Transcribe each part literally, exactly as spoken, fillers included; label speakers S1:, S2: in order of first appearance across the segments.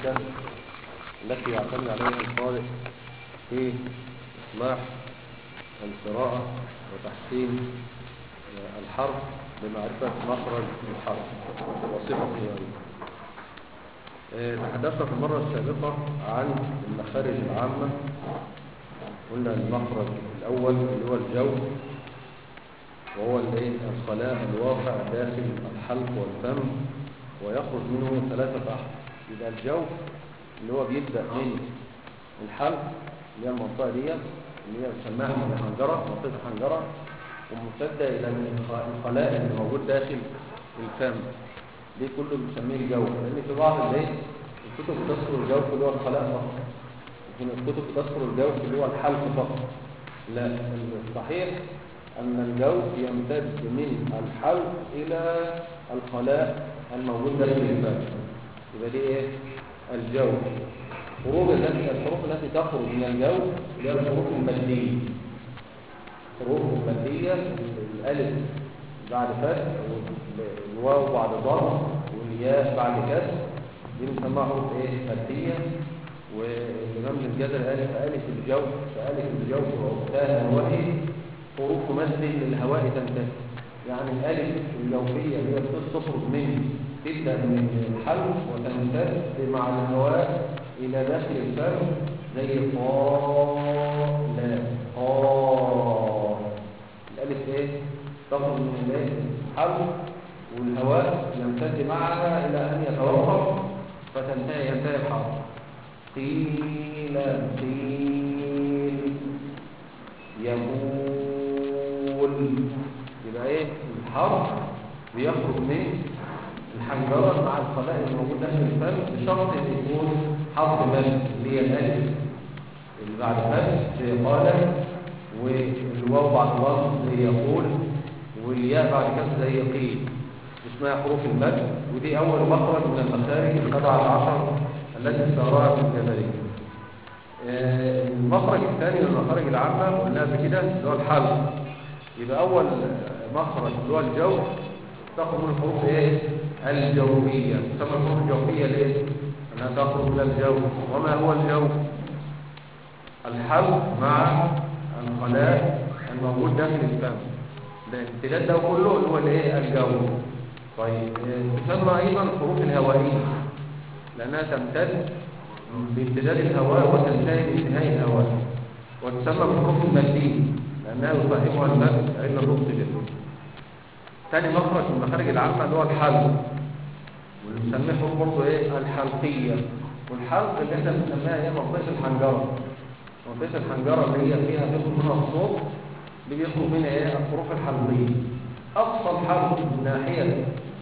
S1: الثابتة التي يعتمد عليها القارئ في إصلاح القراءة وتحسين الحرف بمعرفة مخرج الحرف وصفته أيضا. تحدثنا في المرة السابقة عن المخارج العامة. قلنا المخرج الأول اللي هو الجوف، وهو الخلاء الواقع داخل الحلق والفم ويخرج منه ثلاثة أحرف. يبقى الجوف اللي هو بيبدأ من الحلق اللي هي المنطقة دي اللي هي بنسميها الحنجرة، منطقة الحنجرة، وممتدة إلى الخلاء اللي موجود داخل الفم. دي كله بنسميه الجوف، لأن في بعض الايه الكتب بتذكر الجوف اللي هو الخلاء فقط، وفي الكتب بتذكر الجوف اللي هو الحلق فقط. لا، الصحيح أن الجوف يمتد من الحلق إلى الخلاء الموجود داخل الفم. يبقى دي إيه؟ الجوف. خروج التي الحروف التي تخرج من الجوف هي الحروف المادية. الحروف المادية الألف بعد فتح، والواو بعد ضم، والياء بعد كسر، دي بنسميها حروف إيه؟ مادية. والإمام الجزري قال فألف الجوف فألف الجوف وأختها وهي حروف تمثل للهواء تنتهي. يعني الألف الجوفية اللي هي تخرج من تبدأ من الحلق وتمتد مع الهواء إلى داخل الفم، زي طاء لا طاء. الألف إيه؟ تخرج من الحلق والهواء يمتد معها إلى أن يتوقف فتنتهي ينتهي الحرف. قيل قيل يقول. يبقى ايه؟ الحرف بيخرج من الحنجرة مع الخلاء الموجود داخل الفم بشرط ان يكون حرف مد اللي هي الالف اللي بعد فتح زي قال، والواو بعد ضم زي يقول، والياء بعد كسر زي قيل. اسمها حروف المد، ودي اول مخرج من المخارج السبعة عشر التي استعراها في الجزري. المخرج الثاني من المخارج العامة قلنا بكده اللي هو الحلق. يبقى أول مخرج اللي هو الجوف تخرج من الحروف إيه؟ الجوفية. تسمى الحروف الجوفية ليه؟ أنها تخرج من الجوف. وما هو الجوف؟ الحلق مع الخلاء الموجود داخل الفم. الامتداد ده كله اللي هو الايه؟ الجوف. طيب تسمى أيضا الحروف الهوائية لأنها تمتد بامتداد الهواء وتنتهي بانتهاء الهواء، وتسمى بالحروف المادية لأنها يفهمها المد عند النطق به. ثاني مخرج من المخارج العامة اللي هو الحلق، واللي بنسميه حروف برضه ايه؟ الحلقية. والحلق اللي احنا بنسميها هي منطقة الحنجرة. منطقة الحنجرة اللي هي فيها بيخرج منها الصوت، دي بيخرج منها ايه؟ الحروف الحلقية. أقصى الحلق من ناحية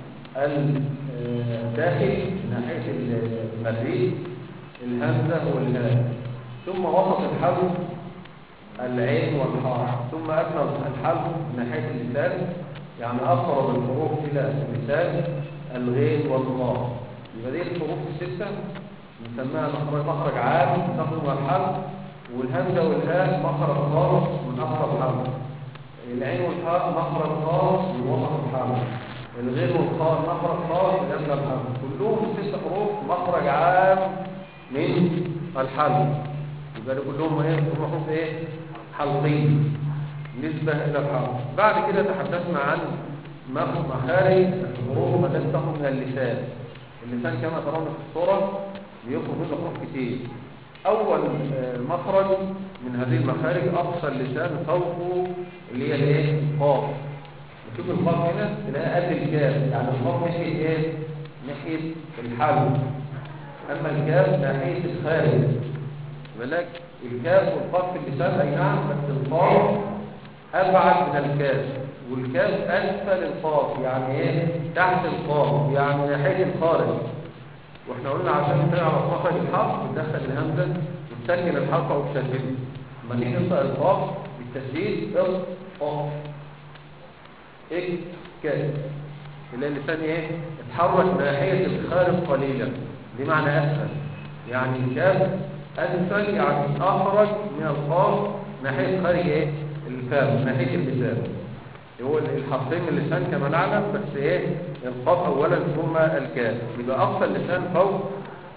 S1: الداخل من ناحية المريء الهمزة والهاء، ثم وسط الحلق العين والحاء، ثم أدنى الحلق من ناحية اللسان، يعني أقرب الحروف إلى اللسان الغين والطاء. يبقى دي الحروف الستة نسميها مخرج عام تخرج من الحلق، والهمزة والهاء مخرج خاص من أقرب الحلق، العين والحاء مخرج خاص من وسط الحلق، الغين والطاء مخرج خاص من أدنى الحلق. كلهم ست حروف مخرج عام من الحلق. يبقى كلهم ايه؟ حروف ايه؟ حلقيه نسبه الى الحلق. بعد كده تحدثنا عن مخارج الحروف التي تخرج من اللسان. اللسان كما ترون في الصوره بيخرج منه حروف كتير. اول مخرج من هذه المخارج اقصى اللسان فوقه اللي هي الايه؟ القاف. نشوف القاف هنا تلاقيها قد الكاف، يعني القاف ناحيه ايه؟ ناحيه الحلق، أما الكاف ناحية الخارج. ولك الكاف والقاف في اللسان أي نعم، بس القاف أبعد من الكاف، والكاف أسفل القاف، يعني إيه؟ تحت القاف، يعني ناحية الخارج. وإحنا قلنا عشان تعرف مخرج الحرف تدخل الهمزة وتسكن الحلقة وتشدده. لما تيجي تنطق القاف بالتشديد اق اك كاف، اللي اللسان إيه؟ اتحرك ناحية الخارج قليلا، دي معنى أسفل. يعني الكاف أسفل يعني أخرج من القاف ناحية خارج إيه؟ الفم، ناحية اللسان. هو الحرفين من اللسان كما نعلم، بس إيه؟ القاف أولا ثم الكاف. يبقى أقصى اللسان فوق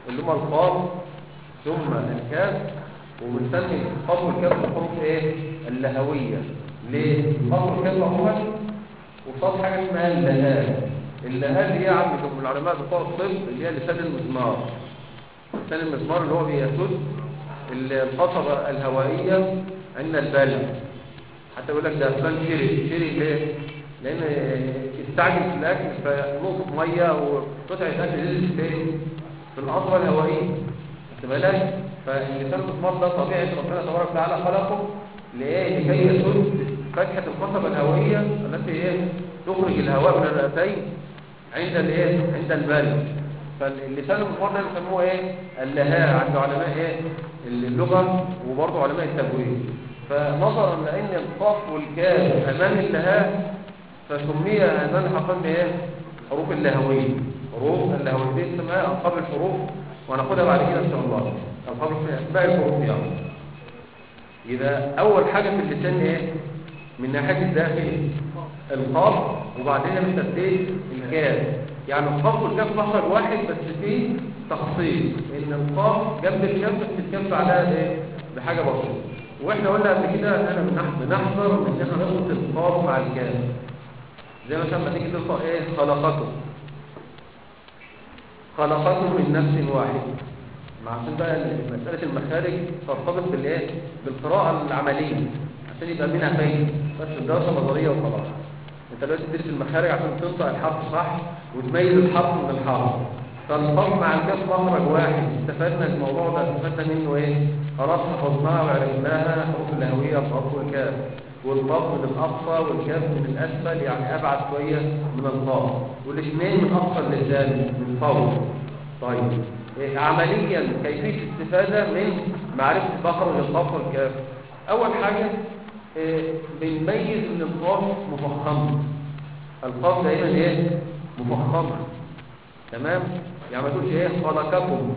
S1: اللي هما القاف ثم الكاف، وبنسمي القاف والكاف الحروف ايه؟ اللهويه. ليه؟ القاف والكاف عموما وصاد حاجه اسمها اللهاء. اللهاء دي يعني من العلماء بتوع الطب اللي هي لسان المزمار. لسان المزمار اللي هو بيسد القصبه الهوائيه عند البلع. حتى يقول لك ده فلان شري شري ليه؟ لان استعجل في الاكل فنقطه ميه وقطعه اكل نزلت فين؟ في القصبه الهوائيه. خد بالك؟ فاللسان المزمار ده طبيعه ربنا تبارك وتعالى خلقه لايه؟ لكي يسد فتحه القصبه الهوائيه التي ايه؟ تخرج الهواء من الرئتين عند الايه؟ عند البلع. فاللسان المزمار ده بيسموه ايه؟ اللهاء عند علماء ايه؟ اللغه وبرضه علماء التجويد. فنظرا لان القاف والكاف امام اللهاء فسمي هذان الحرفان بايه؟ حروف اللهويه. حروف اللهويه دي اسمها القاب الحروف، وهناخدها بعد كده ان شاء الله. القاب اسماء الحروف يعني. يبقى اول حاجه في اللسان ايه؟ من ناحيه الداخل القاف، وبعدين بالترتيب الكاف. يعني القاف والكاف مخرج واحد بس فيه تخصيص، ان القاف جنب الكاف بس الكاف عليها ايه؟ بحاجه بسيطه. واحنا قلنا قبل كده ان انا بنحذر من ان احنا نربط القاف مع الكاف. زي مثلا لما تيجي تنطق ايه؟ خلقكم. خلقكم من نفس واحد. مع عشان بقى مساله المخارج ترتبط بالايه؟ بالقراءه العمليه عشان يبقى منها فايده، بس الدراسه نظريه وخلاص. انت دلوقتي تدرس المخارج عشان تنطق الحرف صح وتميز الحرف من الحرف. فالقاف مع الكاف مخرج واحد. استفدنا الموضوع ده، استفدنا منه ايه؟ خلاص حفظناها وعرفناها حروف اللهويه القاف والكاف. والقاف من الاقصى والكاف من الاسفل، يعني ابعد شويه من القاف، والاثنين من اقصى اللسان من فوق. طيب إيه عمليا كيفيه الاستفاده من معرفه مخرج القاف والكاف؟ اول حاجه إيه؟ بنميز ان القاف مفخمه. القاف دايما ايه؟ مفخمه. تمام؟ يعني ما تقولش ايه؟ خلقكم.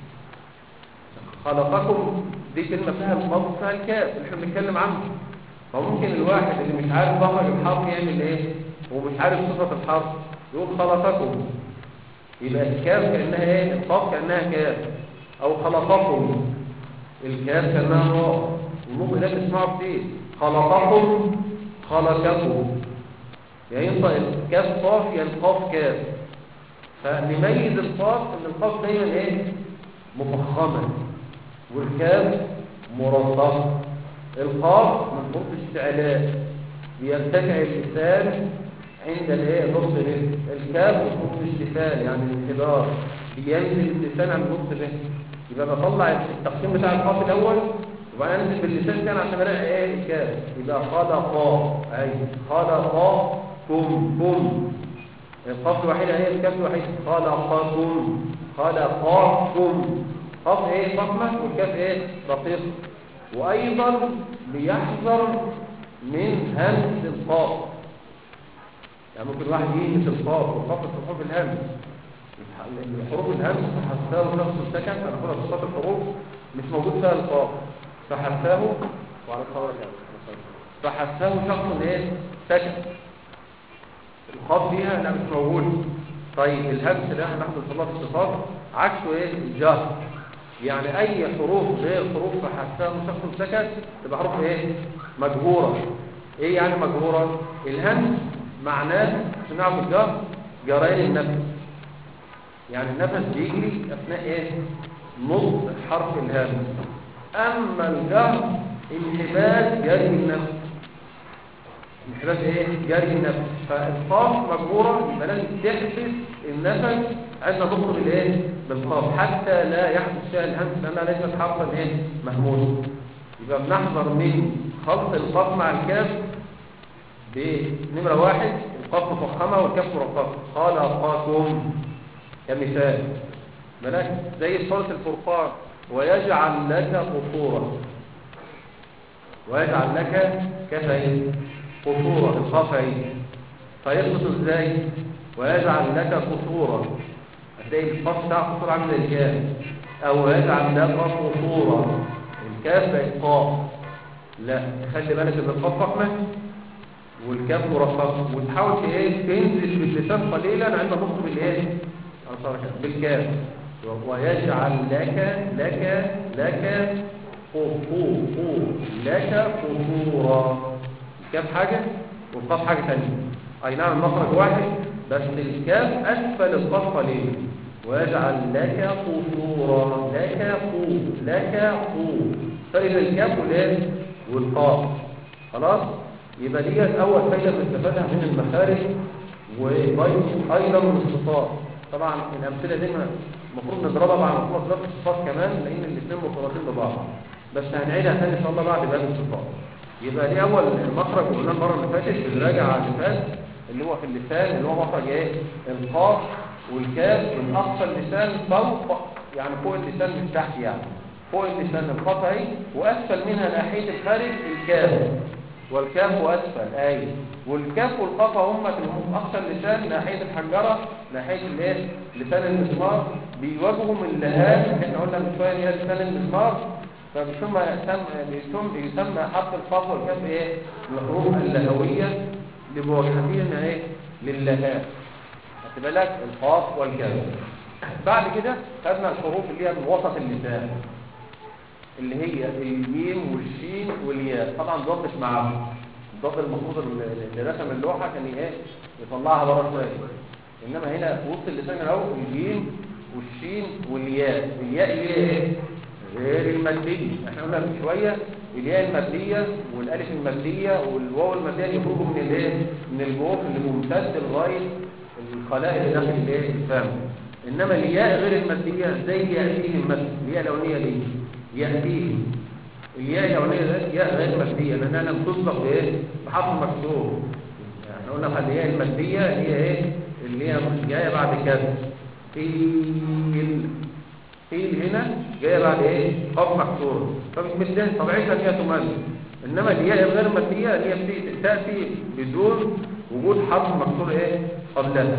S1: خلقكم دي كلمه فيها القاف وفيها الكاف اللي احنا بنتكلم عنه. فممكن الواحد اللي مش عارف مخرج الحرف يعمل ايه ومش عارف صفه الحرف يقول خلقكم، يبقى الكاف كانها ايه؟ القاف كانها كاف. او خلقكم الكاف كانها راء. وممكن ده تسمعه كتير، خلقكم خلقكم، يعني ينطق الكاف قاف يعني القاف كاف. فنميز القاف ان القاف دايما ايه؟ مفخمه، والكاف مرطبه. القاف من حروف الاستعلاء بيرتفع اللسان عند الايه؟ نص به. الكاف من حروف الاستفال يعني الانحدار، بينزل اللسان عن نص به. يبقى بطلع التقسيم بتاع القاف الاول وبعدين انزل باللسان كان عشان الاقي ايه؟ الكاف. يبقى خلقا، اي خلقا كم كم. القاف الوحيده هي الكاف الوحيده. خلقكم خلقاكم. قاف ايه؟ فخمه والكاف ايه؟ رقيقه. وايضا بيحذر من همس القاف. يعني ممكن واحد يهمس القاف والقاف في حروف الهمس. حروف الهمس فحساه نفس السكن. انا بقول لك صوت الحروف مش موجود فيها القاف فحساه وعلى الصوره فحساه شخص ايه؟ سكن. القاف فيها لا مش موجود. طيب الهمس ده احنا ناخده ان شاء الله في الصفات عكسه ايه؟ الجهر. يعني اي حروف غير حروف فحساه شخص سكن تبقى حروف ايه؟ مجهوره. ايه يعني مجهوره؟ الهمس معناه عشان نعرف الجهر جريان النفس، يعني النفس بيجري اثناء ايه؟ نطق حرف الهمس. اما الجهر انحباس جري النفس. انحباس ايه؟ جري النفس. فالقاف مجبوره يبقى لازم تحبس النفس عند نطق بالايه؟ بالقاف حتى لا يحدث فيها الهمس لانها ليست حرفا ايه؟ مهموس. يبقى بنحذر من خلط القاف مع الكاف بنمره واحد القاف مفخمه والكاف مرققه. خلقكم كمثال ملاك زي سورة الفرقان ويجعل لك قصورا. ويجعل لك كفين قصورا القفين. فيثبت ازاي؟ ويجعل لك قصورا. هتلاقي القاف بتاع قصور عامل الكاف. او يجعل لك قصورا الكاف بقت قاف. لا خلي بالك ان القاف فخمه والكاف مرققه وتحاول ايه؟ تنزل باللسان قليلا عند نطق بالايه؟ بالكاف. ويجعل لك لك لك قصور لك قصورا. الكاف حاجة والقاف حاجة ثانية. أي نعم المخرج واحد بس الكاف أسفل القاف قليلا. ويجعل لك قصورا لك قو لك قو فإذا الكاف والإيه والقاف. خلاص يبقى دي أول فايدة بنستفادها من المخارج وأيضا من الصفات. طبعا الأمثلة دي المفروض نضربها مع مفهوم ضرب الصفات كمان لأن الاثنين مرتبطين ببعض، بس هنعيدها ثاني إن شاء الله بعد باب الصفات. يبقى دي أول المخرج وقلنا المرة اللي فاتت بنراجع على اللي فات اللي هو في اللسان اللي هو مخرج إيه؟ القاف والكاف من أقصى اللسان فوق، يعني فوق اللسان من تحت، يعني فوق اللسان القاف أهي وأسفل منها ناحية الخارج الكاف، والكاف وأسفل أي والكاف والقاف هم هم أقصى اللسان ناحية الحنجرة ناحية الايه لسان المسمار بيواجهوا من اللهات اللي احنا قلنا من شوية هي لسان المسمار. فبيسمى يسمى يسمى حرف القاف والكاف ايه الحروف اللهوية لمواجهتهم ايه للهات. خدت بالك القاف والكاف. بعد كده خدنا الحروف اللي هي من وسط اللسان اللي هي الميم والشين والياء. طبعا ضبط مش معاهم الضبط المفروض اللي رسم اللوحه كان ايه يطلعها بره شويه، انما هنا في وسط اللسان اهو الميم والشين والياء. الياء اللي هي ايه غير الماديه. احنا قلنا من شويه الياء الماديه والالف الماديه والواو الماديه يخرجوا من الايه من الجوف اللي ممتد لغايه الخلايا اللي داخل الايه الفم. انما الياء غير الماديه زي ياتيهم مثلا الياء الاولانيه دي ياتيهم الياء الاولانيه دي ياء غير ماديه لانها لم تسبق بايه بحرف مكسور. احنا قلنا الياء الماديه هي ايه اللي هي جايه بعد كذا قيل قيل هنا جايه بعد ايه قاف مكسور فمثل طبيعتها ان هي تمد. انما الياء الغير ماديه اللي هي تاتي بدون وجود حرف مكسور ايه قبلها.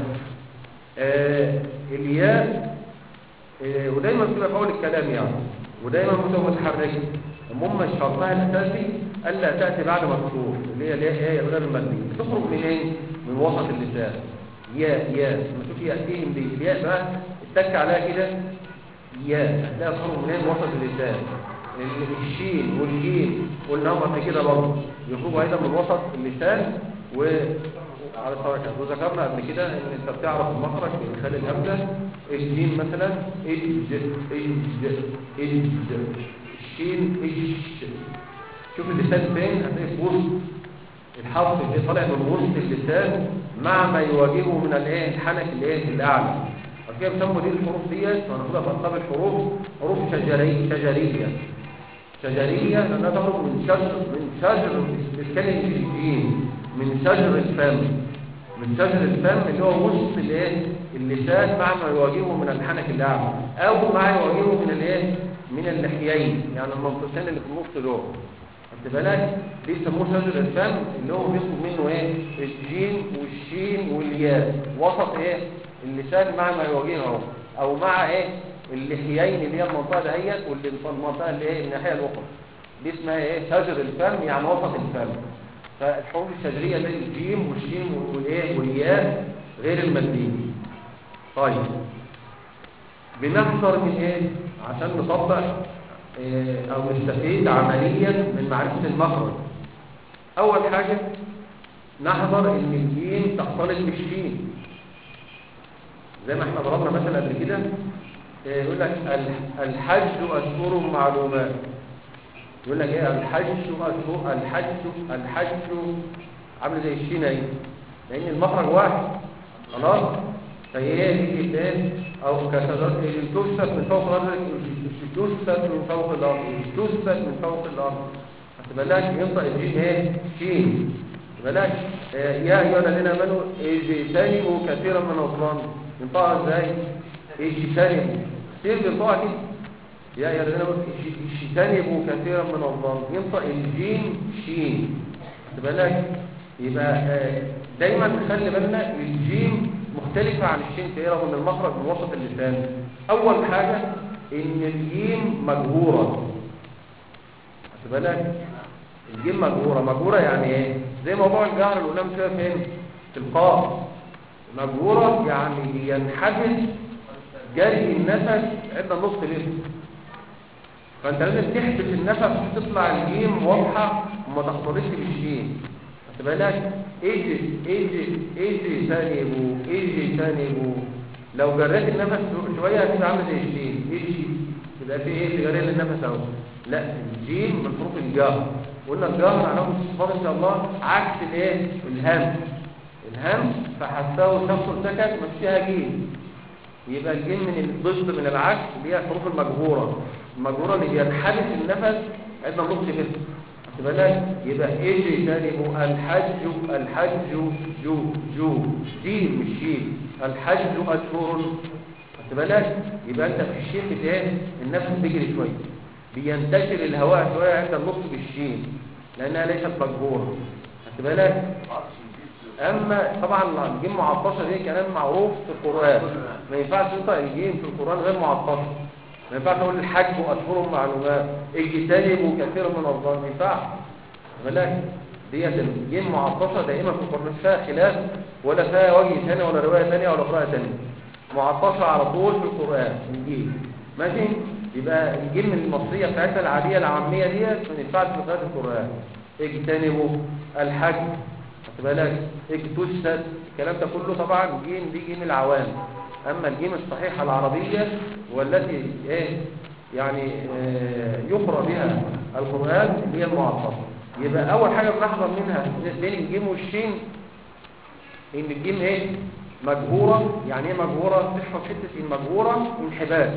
S1: آه الياء آه ودايما بتبقى في اول الكلام يعني ودايما بتبقى متحركه. المهم شرطها الاساسي الا تاتي بعد مكسور اللي هي الياء الغير الماديه تخرج من ايه من وسط اللسان. ياء ياء لما تشوف ياتيهم دي الياء بقى اتك عليها كده ياء هتلاقيها تخرج من ايه وسط اللسان. الشين والجيم قلنا هم قبل كده برضه يخرجوا ايضا من وسط اللسان. و على الحركه وذكرنا قبل كده ان انت بتعرف المخرج من خلال الهمزه. الجيم مثلا اج اج اج الشين اج. شوف اللسان فين هتلاقي في وسط الحرف اللي طالع من وسط اللسان مع ما يواجهه من الايه الحنك الايه الاعلى. وكده بيسموا دي الحروف ديت هناخدها في اقسام الحروف حروف شجريه شجريه شجريه لانها تخرج من شجر من شجر الكلمه الجيم من شجر الفم من شجر الفم اللي هو وسط الايه اللسان مع ما يواجهه من الحنك الاعلى او مع يواجهه من الايه من اللحيين يعني المنطقتين اللي في النص دول. خدت بالك بيسموه شجر الفم اللي هو بيخرج منه ايه الجيم والشين والياء وسط ايه اللسان مع ما يواجهه او مع ايه اللحيين اللي هي المنطقه دهيت واللي المنطقه اللي ايه الناحيه الاخرى دي اسمها ايه شجر الفم يعني وسط الفم. فالحروف الشجريه اللي الجيم والشين والايه والياء غير الماديه. طيب بنحذر من ايه عشان نطبق إيه او نستفيد عمليا من معرفه المخرج. اول حاجه نحذر ان الجيم تختلط بالشين زي ما احنا ضربنا مثلا قبل كده. إيه يقول لك الحج اشهر معلومات. يقول لك ايه الحج اشهر الحج الحج عامل زي الشين اهي لان المخرج واحد خلاص. فهي دي ايه او كشجره تسبت من فوق الارض تسبت من فوق الارض تسبت من فوق الارض. خد بالك ينطق الجيم ايه شين. خد بالك يا ايها الذين امنوا اجتنبوا كثيرا من الظن ينطقها ازاي اجتنبوا سين بينطقها كده يا ايها الذين امنوا اجتنبوا كثيرا من الظن ينطق الجيم شين. خد بالك يبقى دايما نخلي بالنا الجيم مختلفة عن الشين في ايه رغم ان المخرج من وسط اللسان. اول حاجة ان الجيم مجهورة. خد بالك الجيم مجهورة. مجهورة يعني ايه زي موضوع الجهر اللي قلنا شويه فين في القاف. مجهورة يعني ينحدث جري النفس عند النطق به. فانت لازم تحبس النفس تطلع الجيم واضحه وما تختلطش بالشين. خد بالك اجي اجي اجي تانيبو اجي تانيبو. لو جريت النفس شويه هتبقى عامله زي الشين اجي، يبقى في ايه جري النفس اهو. لا الجيم من حروف الجهر، قلنا الجهر هناخد الصفات ان شاء الله عكس الايه الهمس. الهمس فحساه شخص سكت مش فيها جيم، يبقى الجيم من الضد من العكس اللي هي الحروف المجهوره. المجهوره اللي بينحبس النفس عندنا نطق به. خد بالك يبقى اجي تانيبو الحج الحج جو جو جيم مش شين. الحج اشهر. خد بالك يبقى انت في الشين بتاعه النفس بيجري شويه، بينتشر الهواء شويه عند النطق بالشين لانها ليست مجهوره. خد بالك. اما طبعا الجيم معطشه دي كلام معروف في القران، ما ينفعش تنطق الجيم في القران غير معطشه. ما ينفعش اقول الحج واشهر معلومات اجتنبوا كثير من الظن، ما ينفعش. بالك ديت الجيم معطشه دائما في القران، مش فيها خلاف ولا فيها وجه ثاني ولا روايه ثانيه ولا قراءه ثانيه، معطشه على طول في القران الجيم. ماشي. يبقى الجيم المصريه بتاعتنا العاديه العاميه ديت ما ينفعش في قراءه القران. اجتنبوا الحج. خد بالك اجتثت. الكلام ده كله طبعا جيم دي جيم العوام. اما الجيم الصحيحه العربيه والتي ايه يعني آه يقرا بها القران اللي هي المعطشه. يبقى اول حاجه بنحذر منها بين الجيم والشين ان الجيم ايه مجهوره. يعني ايه مجهوره؟ تحفظ حته المجهوره انحباس.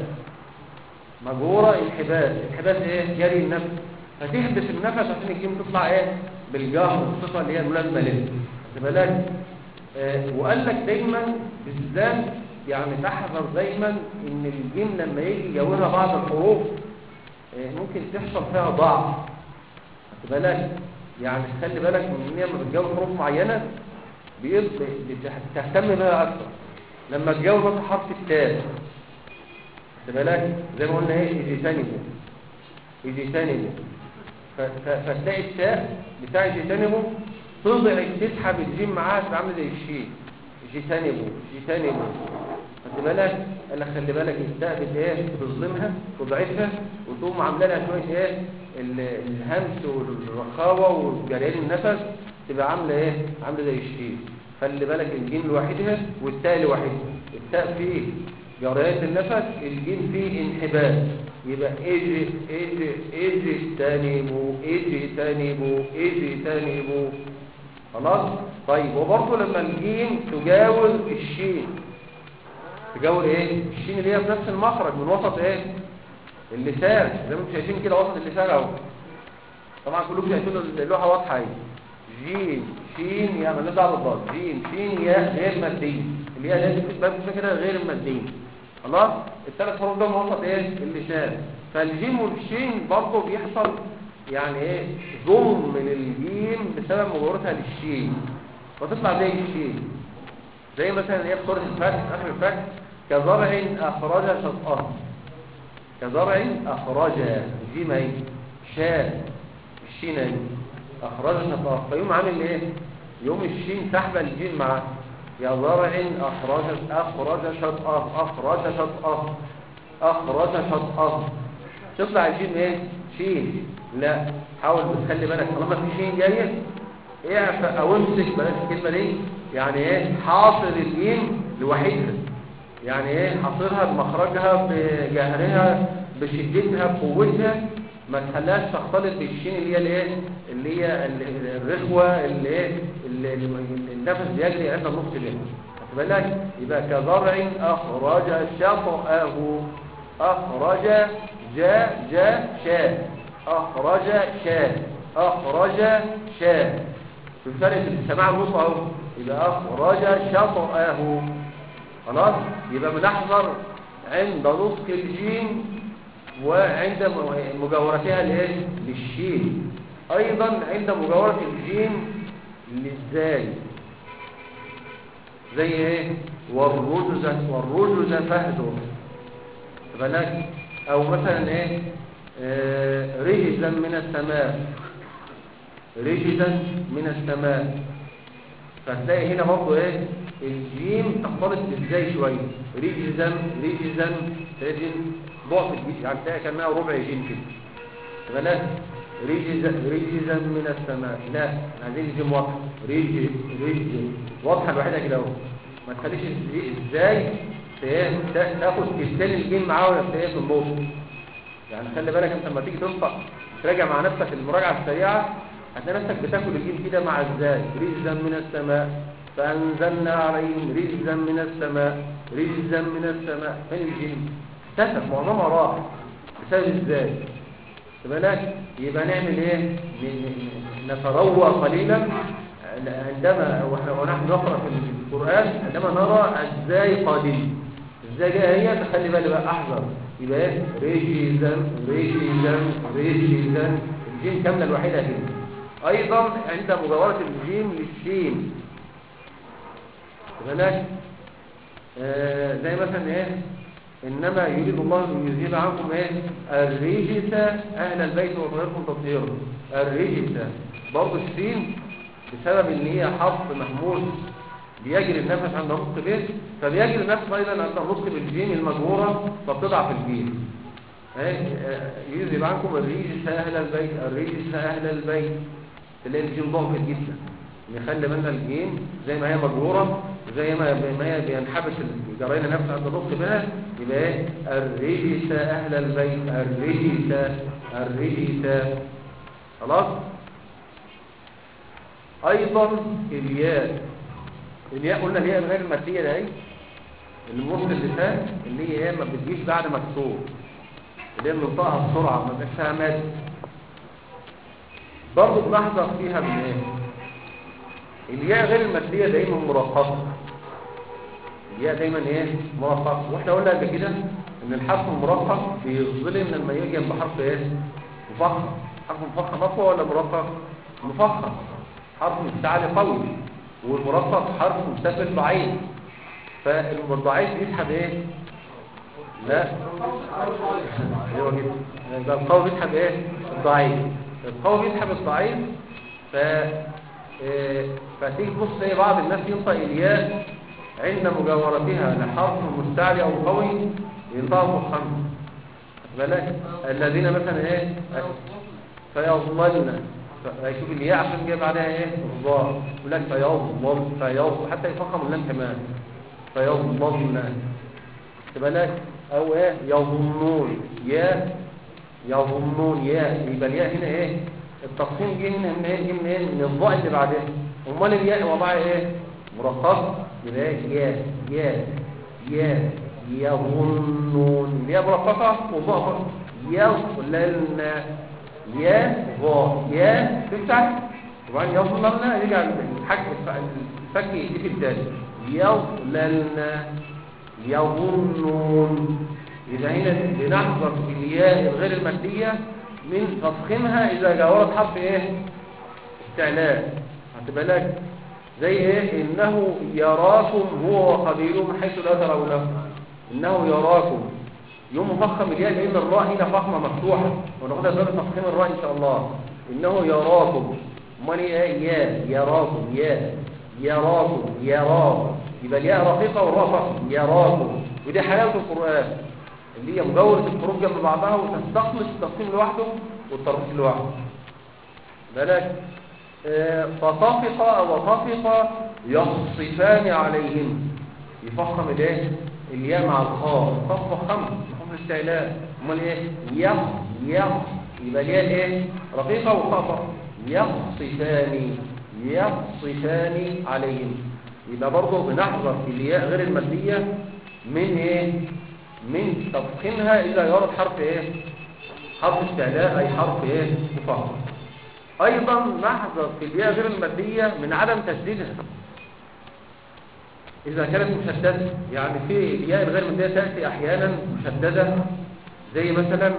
S1: مجهوره انحباس. انحباس ايه؟ جري النفس، فتحبس النفس عشان الجيم تطلع ايه بالجهر الصفه اللي هي الملازمه له. خد بالك. آه وقال لك دايما بالذات يعني تحذر دايما ان الجيم لما يجي يجاورها بعض الحروف آه ممكن تحصل فيها ضعف. خد بالك. يعني خلي بالك من ان لما بتجاور حروف معينه بتهتم بها اكثر. لما تجاور مثلا حرف التاء خد بالك زي ما قلنا ايه يجتنبوا يجتنبوا، فتلاقي التاء بتاع يجتنبوا تضعف تسحب الجيم معاها تبقى عامله زي الشين. يجتنبوا يجتنبوا. خد بالك. قال لك خلي بالك التاء ايه بتظلمها تضعفها وتقوم عامله لها شويه ايه الهمس والرخاوه وجريان النفس تبقى عامله ايه عامله زي الشين. خلي بالك الجيم لوحدها والتاء لوحدها. التاء فيه جريان النفس، الجيم فيه انحباس. يبقى اجي اجي اجي تانيبو اجي تانيبو اجي تانيبو. خلاص. طيب وبرضه لما الجيم تجاور الشين تجاور ايه الشين اللي هي في نفس المخرج من وسط ايه اللسان زي ما انتم شايفين كده وسط اللسان اهو. طبعا كلكم شايفين اللوحه واضحه اهي. جيم شين يا مالناش دعوه بالضاد. جيم شين يا غير ماديه اللي هي لازم تبقى كده غير الماديه. خلاص. الثلاث حروف دول وسط ايه اللسان. فالجيم والشين برضه بيحصل يعني ايه ضم للجيم بسبب مجاورتها للشين وتطلع زي الشين. زي مثلا ايه في سوره الفتح اخر الفتح كزرع اخرج شطأه. كزرع اخرج جيم اهي شاء الشين اهي اخرج شطأه. فيقوم عامل ايه يوم الشين سحبه الجيم معاه. يا زرع اخرج اخرج شطأه اخرج شطأه اخرج شطأه. تطلع الجيم ايه شين. لا حاول تخلي بالك طالما في شين جايه اعفى او امسك بلاش الكلمه دي. يعني ايه حاصر الجيم لوحدها. يعني ايه حاصرها بمخرجها بجهرها بشدتها بقوتها، ما تخليهاش تختلط بالشين اللي هي الايه اللي هي الرخوه اللي ايه النفس بيجري عند النص بينها. خد بالك. يبقى كزرع اخرج شطأه اخرج جاء جاء شاء اخرج شاء اخرج شاء. في فرق في السماع النص اهو. يبقى اخرج شطأه. خلاص. يبقى بنحذر عند نطق الجيم وعند مجاورتها لايه للشين. ايضا عند مجاوره الجيم للزاي زي ايه والرجز والرجز فهدر. بالك. او مثلا ايه آه رجزا من السماء رجزا من السماء. فتلاقي هنا برضه ايه الجيم تختلط ازاي شويه، رجزا رجزا رجل ضعف الجيم، يعني تلاقي كانها ربع جيم كده. لا رجزا رجزا من السماء، لا احنا عايزين الجيم واضح، رجز رجز واضحه الوحيده كده اهو. ما تخليش ازاي تاخد تستل الجيم معاه ولا في النص. يعني خلي بالك انت لما تيجي تنطق تراجع مع نفسك المراجعه السريعه هتلاقي نفسك بتاكل الجيم كده مع ازاي، رجزا من السماء فانزلنا عليهم رجزا من السماء رجزا من السماء. فين الجيم؟ اختفت معظمها راح بسبب ازاي. بالك يبقى نعمل ايه؟ نتروى قليلا عندما ونحن نقرا في القران، عندما نرى ازاي قادم ازاي جايه هي تخلي بالي بقى احذر. يبقى ايه؟ رجزا رجزا رجزا الجيم كامله الوحيده كده. ايضا عند مجاوره الجيم للسين بالك آه زي مثلا ايه؟ انما يريد الله ان يذهب عنكم ايه؟ الرجس اهل البيت ويطهركم تطهيرا. الرجس برضه السين بسبب ان هي حرف محمول بيجري النفس عند نطق به، فبيجري النفس ايضا عند نطق بالجيم المجهوره فبتضعف الجيم. يذهب عنكم الرجس اهل البيت، الرجس اهل البيت تلاقي الجيم ضعفت جدا. نخلي بالنا الجيم زي ما هي مجهوره زي ما ما هي بينحبس جرينا نفس عند النطق بها، يبقى ايه؟ الرجس اهل البيت الرجس الرجس. خلاص. ايضا الياء الياء قلنا الياء الغير الماديه ده ايه؟ المصل اللسان اللي هي ما بتجيش بعد مكسور، اللي هي بننطقها بسرعه ما بقاش فيها مد. برضه بنحذر فيها من ايه؟ الياء غير الماديه دايما مرققه. الياء دايما ايه؟ مرققه. واحنا قلنا قبل كده ان الحرف المرقق بيظلم لما يجي جنب حرف ايه؟ مفخم. حرف مفخم اقوى ولا مرقق؟ مفخم. حرف مستعلي قوي، والمرقق حرف مستفل ضعيف. فالضعيف بيسحب ايه؟ لا ايوه كده. يبقى القوي بيسحب ايه؟ الضعيف. القوي بيسحب الضعيف. ف إيه فتيجي تبص زي بعض الناس ينطق الياء عند مجاورتها لحرف مستعلي او قوي ينطق مفخم. بالك الذين مثلا ايه؟ فيظللن، فيشوف الياء عشان جاي بعدها ايه؟ الظاء، يقول لك فيظلل فيظلل حتى يفخم اللام كمان فيظللن. بالك او ايه؟ يظنون يا يظنون يا. يبقى الياء هنا ايه؟ التفخيم جه من ايه؟ جه من ايه؟ من الظاء اللي بعدها. امال الياء وضعها ايه؟ مرقق. يبقى يا يا يا يظنون الياء مرققه وظاء يظللن يا ظاء يا تفتح وبعدين يظللن يرجع الحك الفك يجي في الدال يظللن يظنون. إذا هنا بنحذر في الياء الغير المادية من تفخيمها إذا جاورت حرف إيه؟ استعلاء. هتبقى لك زي إيه؟ إنه يراكم هو وقبيله من حيث لا ترونه. إنه يراكم يوم مفخم الياء لأن الراء هنا فخمة مفتوحة وناخدها باب تفخيم الراء إن شاء الله. إنه يراكم أمال إيه؟ يا يراكم يا يراكم يراكم. يبقى الياء رقيقة والراء فخمة يراكم. ودي حلاوة القرآن اللي هي مجاورة الحروف جنب بعضها وتستخلص التفخيم لوحده والترقيق لوحده. بالك آه فطفق وطفق يخصفان عليهم. يفخم الايه؟ الياء مع الخاء. طفق خمس حروف الاستعلاء. امال ايه؟ يخ يخ. يبقى الياء ايه؟ رقيقة وخاء. يخصفان يخصفان عليهم. يبقى برضه بنحذر في الياء غير المادية من ايه؟ من تفخيمها اذا يورد حرف ايه؟ حرف استعلاء اي حرف ايه؟ مفخم. ايضا نحذر في الياء غير الماديه من عدم تشديدها اذا كانت مشدده. يعني في الياء الغير الماديه تاتي احيانا مشدده زي مثلا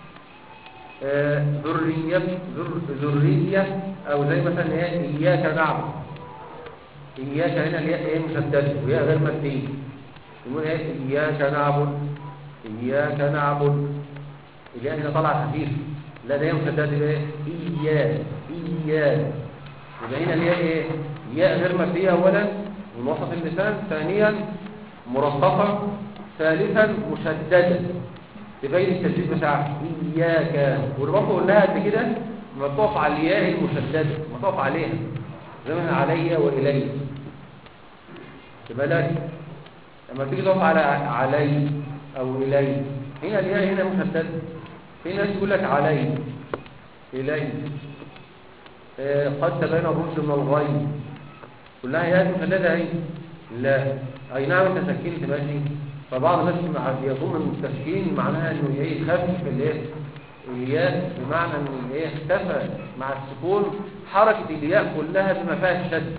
S1: ذريه ذريه او زي مثلا ايه؟ اياك نعبد. اياك هنا الياء ايه؟ مشدده وياء غير ماديه. يقول ايه؟ اياك نعبد اياك نعبد. الياء هنا طالعه خفيفه لا ده مشدده ايه؟ اياك اياك. يبقى هنا الياء ايه؟ ياء غير ماديه اولا من وسط اللسان. ثانيا مرققة. ثالثا مشددة تبين التشديد بتاعها إياك. وبرضه قلناها قبل كده لما تقف على الياء المشددة ما تقف عليها زي ما علي وإلي. تبقى لك لما تيجي تقف على علي أو إلي هنا الياء هنا مشددة. في ناس يقول لك علي إلي آه قد تبين الرشد من الغي كلها ياء مشددة اهي. لا أي نعم أنت سكنت ماشي. فبعض الناس يظن ان التسكين معناها انه ايه يخفف الايه الياء بمعنى ان الايه اختفى مع السكون حركه الياء كلها بما فيها الشد.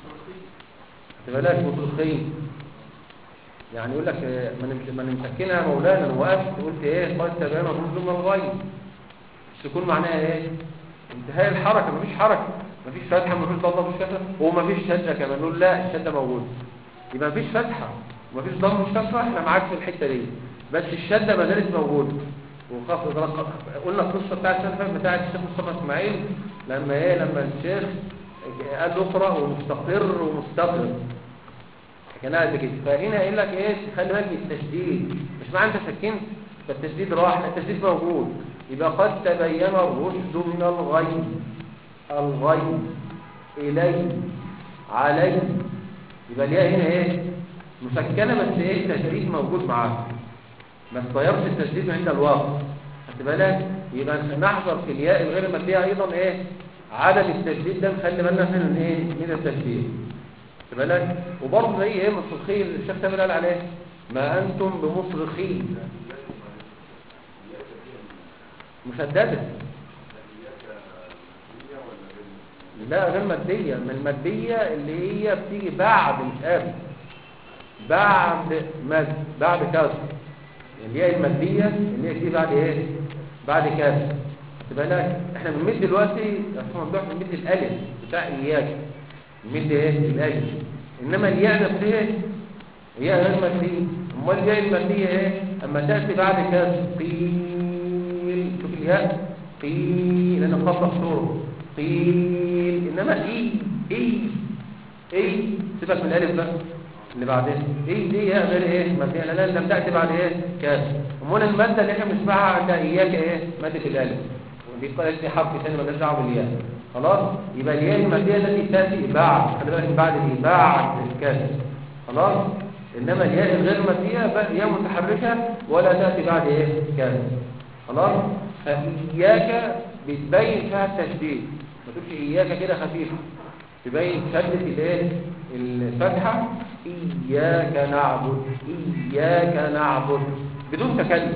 S1: تبقى مطلقين يعني يقول لك ما نمسكنها مولانا وقفت قلت ايه قد تبين الرشد من الغي. السكون معناها ايه انتهاء الحركه. مفيش حركه مفيش فتحه مفيش ضمه مفيش كسره ومفيش شده كمان. نقول لا الشده موجوده يبقى مفيش فتحه ومفيش ضم مش كسره. احنا معاك في الحته دي بس الشده ما زالت موجوده. وخفض قلنا القصه بتاعت السنه بتاعت الشيخ مصطفى اسماعيل لما ايه لما الشيخ قال له اقرا ومستقر ومستقر كان قال كده. فهنا قايل لك ايه خلي بالك التشديد مش معنى انت سكنت فالتشديد راح. التشديد موجود. يبقى قد تبين الرشد من الغي. الغي الي علي. يبقى الياء هنا ايه مسكنه بس ايه التشديد موجود معاها ما تغيرش التشديد عند الوقت. خدت بالك. يبقى نحذر في الياء الغير الماديه ايضا ايه عدم التشديد ده. نخلي بالنا من ايه من التشديد. خدت بالك. وبرضه زي ايه مصرخين اللي الشيخ تامر قال عليه ما انتم بمصرخين مشدده. لا غير ماديه. من الماديه اللي هي بتيجي بعد مش قبل بعد مد بعد كسر. اللي هي الماديه اللي هي دي بعد ايه بعد كسر. تبقى لك احنا بنمد دلوقتي احنا بنروح بنمد الالف بتاع اياك بنمد ايه الالف. انما الياء نفسها هي غير ماديه. امال الياء الماديه ايه اما تاتي بعد كسر قيل. شوف الياء قيل لان الخط مكسور قيل. انما اي اي اي سيبك من الالف بقى اللي بعدين ايه دي يا غير ايه ماديه لا لم تاتي بعد ايه كاف. امال الماده اللي احنا بنسمعها عند اياك ايه ماده الالف ودي قالت دي حرف ثاني مالهاش دعوه بالياء. خلاص. يبقى الياء الماديه التي تاتي بعد خلي بالك بعد ايه بعد الكاف. خلاص. انما الياء الغير ماديه ياء متحركه ولا تاتي بعد ايه كاف. خلاص. فاياك بتبين فيها التشديد ما تقولش اياك كده خفيفه تبين شده الايه الفتحه. إياك نعبد إياك نعبد بدون تكلم.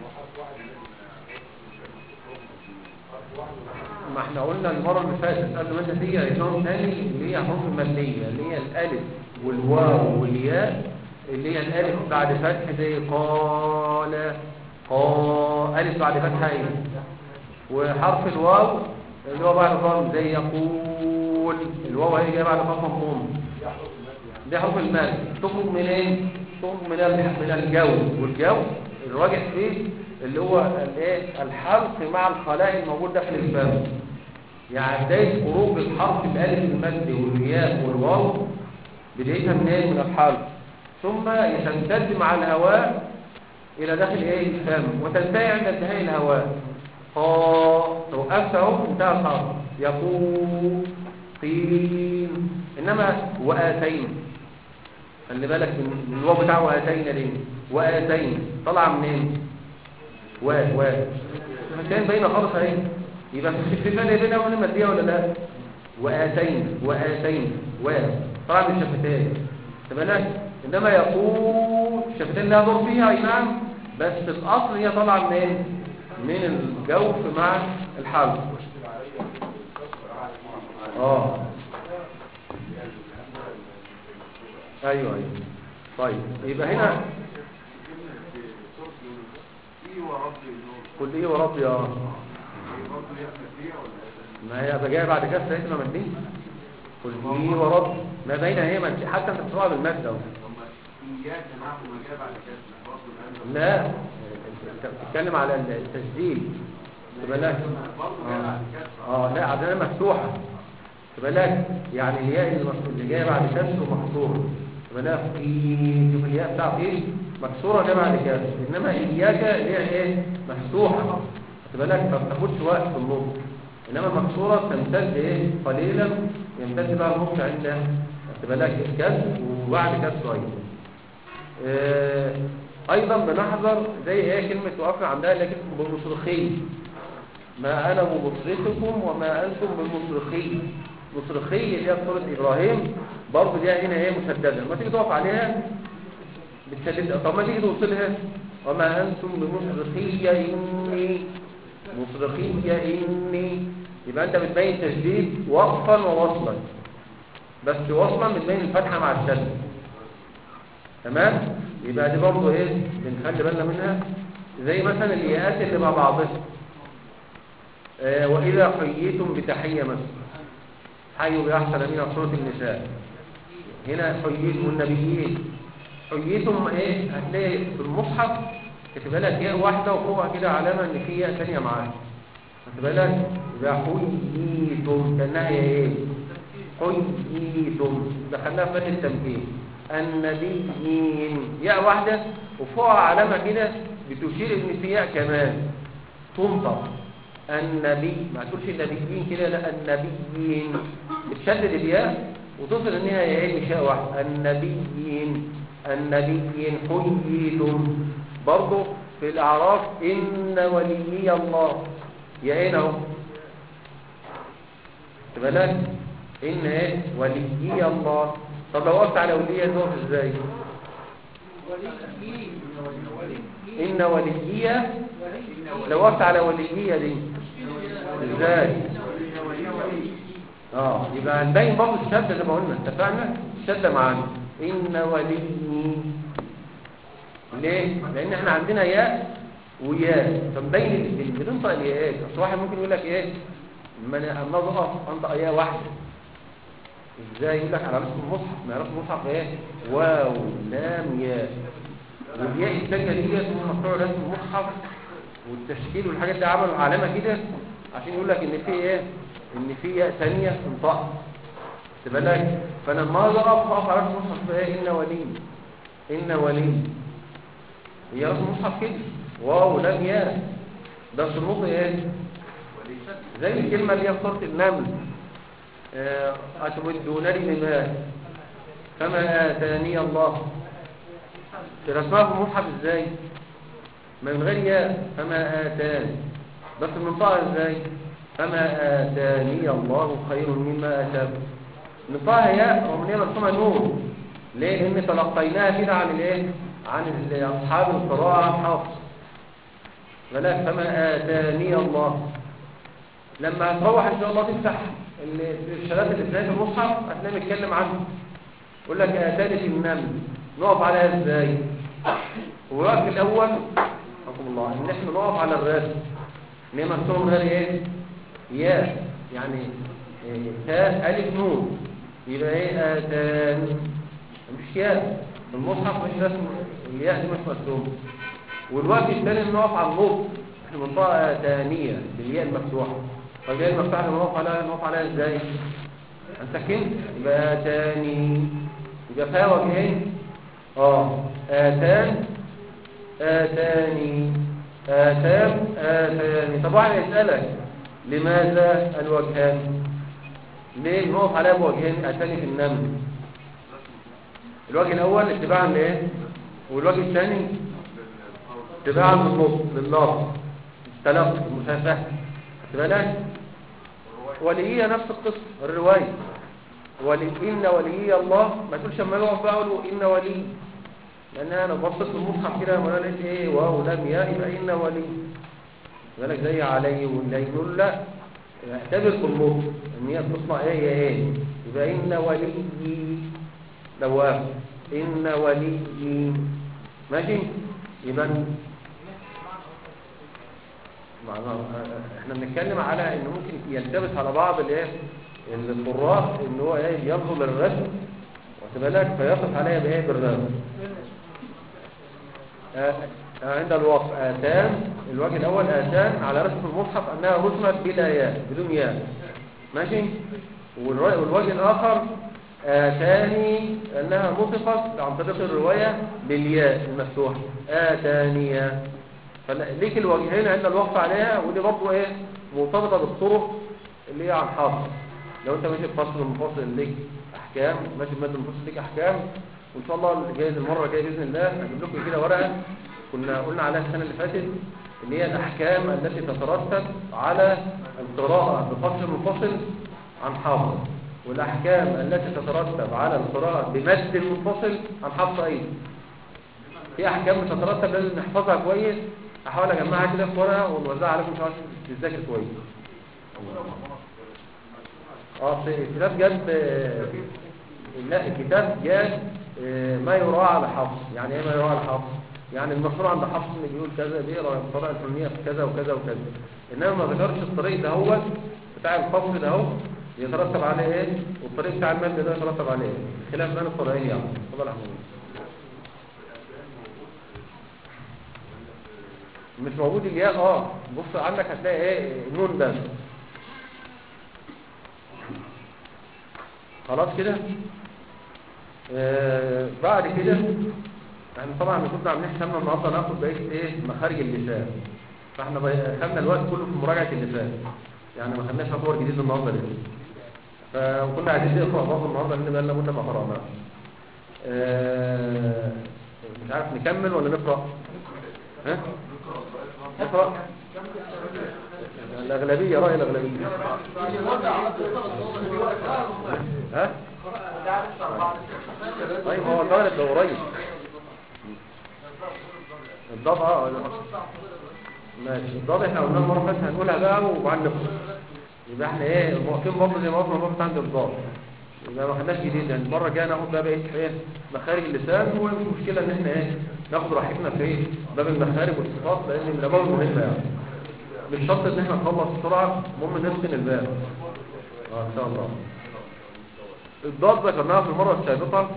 S1: ما احنا قلنا المرة اللي فاتت قبل ما انت تيجي عشان تاني اللي هي حروف المادية اللي هي الألف والواو والياء اللي هي الألف بعد فتح زي قال قا ألف بعد فتحة ايه وحرف الواو اللي هو بعد ضم زي يقول. الواو هي جايه بعد فتح مضموم دي حروف المال. تخرج من ايه تخرج من من الجو. والجو الراجح فيه اللي هو الايه الحرف مع الخلاء الموجود داخل الفم. يعني بدايه خروج الحرف الالف المد والياء والواو بدايتها من ايه من الحرف ثم يتمتد مع الهواء الى داخل ايه الفم وتنتهي عند انتهاء الهواء. قا توقفت اهو انتهى الحرف. يقول قيل. انما واتين خلي بالك من الواو بتاع واتينا دي. واتين طالعه منين و و كان باينه خالص اهي. يبقى في فرق بينها وبين الماديه ولا لا. واتين واتين و طالعه من الشفتين. خلي بالك. انما يقول الشفتين لها دور فيها اي نعم بس الاصل هي طالعه منين من الجوف مع الحلق. اه ايوه ايوه. طيب يبقى هنا قل ايه وربي اه ما هي جايه بعد كده سيدنا مدي. قل ايه وربي ما بين هي مد حتى انت بتقرا بالماده اهو. لا انت بتتكلم على التسجيل تبقى لك اه, آه. لا عندنا مفتوحه تبقى لك يعني الياء اللي جايه بعد كسر مكسور ولا في شوف الياء بتاعت ايه مكسوره جمع لكاس، انما اياك اللي هي ايه مفتوحه، خد بالك ما بتاخدش وقت في النطق، انما المكسوره تمتد ايه قليلا، يمتد بقى النطق عند خد بالك الكاس وبعد كاس شويه. آه ايضا بنحذر زي ايه كلمه وقفنا عندها اللي كلمه بمصرخين، ما انا بمصرخكم وما انتم بمصرخين، مصرخي اللي هي سوره ابراهيم برضه دي هنا ايه مشدده، لما تيجي تقف عليها بتشدد، طب ما تيجي توصلها وما انتم بمصرخي اني مصرخي اني، يبقى انت بتبين تشديد وقفا ووصلا، بس وصلا بتبين الفتحه مع الشد، تمام؟ يبقى دي برضه ايه بنخلي بالنا منها، زي مثلا الياءات اللي مع بعضها آه واذا حييتم بتحيه مثلا حيوا باحسن من سوره النساء، هنا حييتم النبيين، حييتم ايه هتلاقي في المصحف كتب لك ياء واحده وفوقها كده علامه ان في ياء ثانيه معاها، خد بالك اذا حييتم كانها ايه حييتم دخلناها في فتح التمكين، النبيين ياء واحده وفوقها علامه كده بتشير ان في ياء كمان تنطق، النبي ما تقولش النبيين كده، لا النبيين بتشدد الياء وتصل ان هي ايه مش ياء واحده، النبيين النبيين حييتم. برضه في الاعراف ان وليي الله يا هنا اهو بالك ان ايه وليي الله، طب لو وقفت على وليي تقف ازاي؟ ان وليي لو وقفت على وليي دي ازاي؟ اه يبقى هنبين برضه الشده زي ما قلنا اتفقنا الشده معانا ان وليي، ليه؟ لان احنا عندنا ياء وياء فنبين اللي بننطق الياءات، اصل واحد ممكن يقول لك ايه اما انا اما اقف انطق ياء واحده ازاي؟ يقول لك على رسم المصحف، ما رسم المصحف ايه واو لام ياء، والياء الثانيه ديت هم بتوع رسم المصحف والتشكيل والحاجات دي عملوا علامه كده عشان يقول لك ان في ايه ان في ياء ثانيه تنطق، خد بالك؟ فانا لما اجي اقف اقف على رسم المصحف ايه ان ولي ان ولي، هي رسم المصحف كده واو لام ياء، ده شروط ايه زي الكلمه اللي هي في سوره النمل أتمدونني بمال كما آتاني الله، رسمها في المصحف ازاي؟ من غير ياء فما آتاني، بس بننطقها ازاي؟ فما آتاني الله خير مما آتاكم، ننطقها ياء ومن هي مرسومه نور، ليه؟ لأن تلقيناها كده عن الايه؟ عن أصحاب القراءة حفص، ولكن فما آتاني الله. لما هتروح ان شاء الله تفتح الشهادات اللي في المصحف هتلاقي بيتكلم عنه، يقول لك اتاني في النمل، نقف عليها ازاي؟ والوقت الاول رحمكم الله ان احنا نقف على الرسم ان هي مرسومه من غير ايه؟ ياء، يعني تاء الف نون، يبقى ايه اتان مش ياء، المصحف مش رسم الياء دي مش مرسومه. والوقت الثاني نقف على النطق، احنا بنطقها اتانيه بالياء المفتوحه، فالياء المفتوحه لما نقف عليها نقف عليها ازاي؟ هنسكن يبقى اتاني، يبقى فيها وجهين اه اتان اتاني اتان اتاني. طب واحد يسالك لماذا الوجهان؟ ليه نقف عليها بوجهين اتاني في النمل؟ الوجه الاول اتباعا لايه؟ والوجه الثاني اتباعا للنطق لللفظ التلقي المشافهه، خد بالك؟ وليي نفس القصه الروايه ولي ان وليي الله، ما تقولش اما يقف بقى اقول ان ولي، لان انا بصيت في المصحف كده لما لقيت ايه واو لام ياء يبقى ان ولي، خد بالك؟ زي علي واللي يقول لا اعتبر بالنطق ان هي بتصنع ايه يا ايه، يبقى ان وليي دوام ان وليي ماشي. يبقى احنا بنتكلم على ان ممكن يلتبس على بعض الايه القراء ان هو ايه ينظر للرسم واخد بالك فيقف عليها بايه بالرسم آه عند الوقف اتان الوجه الاول اتان على رسم المصحف انها رسمت بلا ياء بدون ياء ماشي، والوجه الاخر آتاني أنها نطقت عن طريق الرواية بالياء المفتوحة آتانية. فليك الوجهين عند الوقف عليها، ودي برضه ايه مرتبطة بالطرق اللي هي عن حافظ. لو انت ماشي بفصل منفصل ليك احكام، ماشي بمد منفصل ليك احكام. وان شاء الله جايز المرة الجاية باذن الله هجيب لكم كده ورقة كنا قلنا عليها السنة اللي فاتت، اللي هي الاحكام التي تترتب على القراءة بفصل منفصل عن حافظ، والاحكام التي تترتب على القراءة بمد منفصل عن حافظ ايضا. في احكام بتترتب لازم نحفظها كويس. احاول اجمعها كده في ورقه ونوزعها عليكم عشان تذاكر كويس. اه الكتاب جاب لا الكتاب جاب ما يراعى على حفظ. يعني ايه ما يراعى على حفظ؟ يعني المشهور عند حفظ اللي بيقول كذا بيقرا الطريقه الفلانيه في كذا وكذا وكذا، انما ما ذكرش الطريق ده هو بتاع الفصل ده هو يترتب عليه ايه، والطريق بتاع المد ده يترتب عليه ايه، خلاف بين الطريقين. يعني اتفضل يا محمود. مش موجود الياء. اه بص عندك هتلاقي ايه نون بس. خلاص كده. آه بعد كده احنا طبعا كنا عاملين حسابنا النهارده ناخد بقيه ايه مخارج اللسان، فاحنا خدنا الوقت كله في مراجعه اللسان، يعني ما خدناش خطوه جديده النهارده لسه. فكنا عايزين نقرا برضه النهارده لان بقى لنا مده ما قراناش. آه مش عارف نكمل ولا نقرا؟ ها نقرا. الأغلبية رأي الأغلبية. ها؟ طيب هو الغالب ده قريب. الضبط اه ماشي. الضبط احنا قلنا المرة اللي فاتت هنقولها بقى وبعدين نقرا. يبقى احنا ايه واقفين برضه زي ما وقفنا المرة عند الضبط. يبقى ما خدناش جديد. يعني المرة الجاية ناخد بقى ايه ايه مخارج اللسان، ومش مشكلة ان احنا ايه ناخد راحتنا في ايه باب المخارج والصفات، لان الابواب مهمة يعني. مش شرط ان احنا نخلص بسرعه، المهم نتقن الباب. اه ان شاء الله. الضاد ذكرناها في المره السابقه.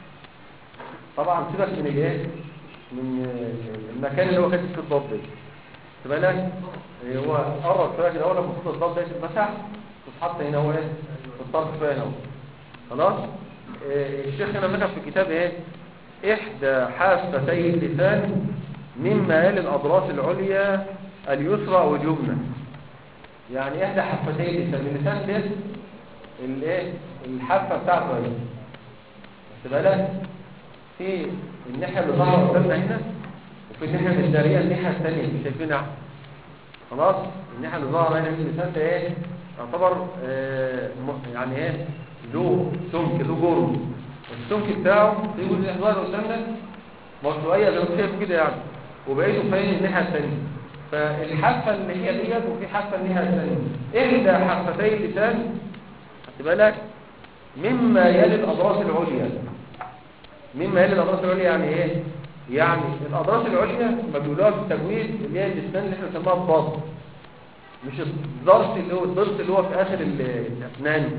S1: طبعا سيبك من الايه من المكان اللي هو كاتب فيه الضاد ده، تبقى لك هو قرب شويه كده اول ما خطوط الضاد ده تتمسح تتحط هنا هو ايه في الطرف شويه هنا. خلاص. إيه الشيخ هنا ذكر في الكتاب ايه احدى حافتي اللسان مما يلي الاضراس العليا اليسرى واليمنى. يعني احدى حفتي اللسان، اللسان ده الايه الحافه بتاعته اهي، خد بالك في الناحيه اللي ظاهره قدامنا هنا، وفي الناحيه الداريه الناحيه الثانيه اللي شايفينها. خلاص. الناحيه اللي ظاهره هنا اللسان ده ايه يعتبر آه يعني ايه له سمك له جرم. السمك بتاعه في جزء ظاهر قدامنا مرفوعيه زي ما انت شايف كده يعني، وبقيته فين الناحيه الثانيه. فالحافه اللي هي ديت وفي حافه الناحيه الثانيه. احدى حافتي اللسان خد بالك مما يلي الاضراس العليا. مما يلي الاضراس العليا يعني ايه؟ يعني الاضراس العليا ما بيقولوها بالتجويد اللي هي اللسان اللي احنا بنسميها الضرس، مش الضرس اللي هو الضرس اللي هو في اخر الاسنان.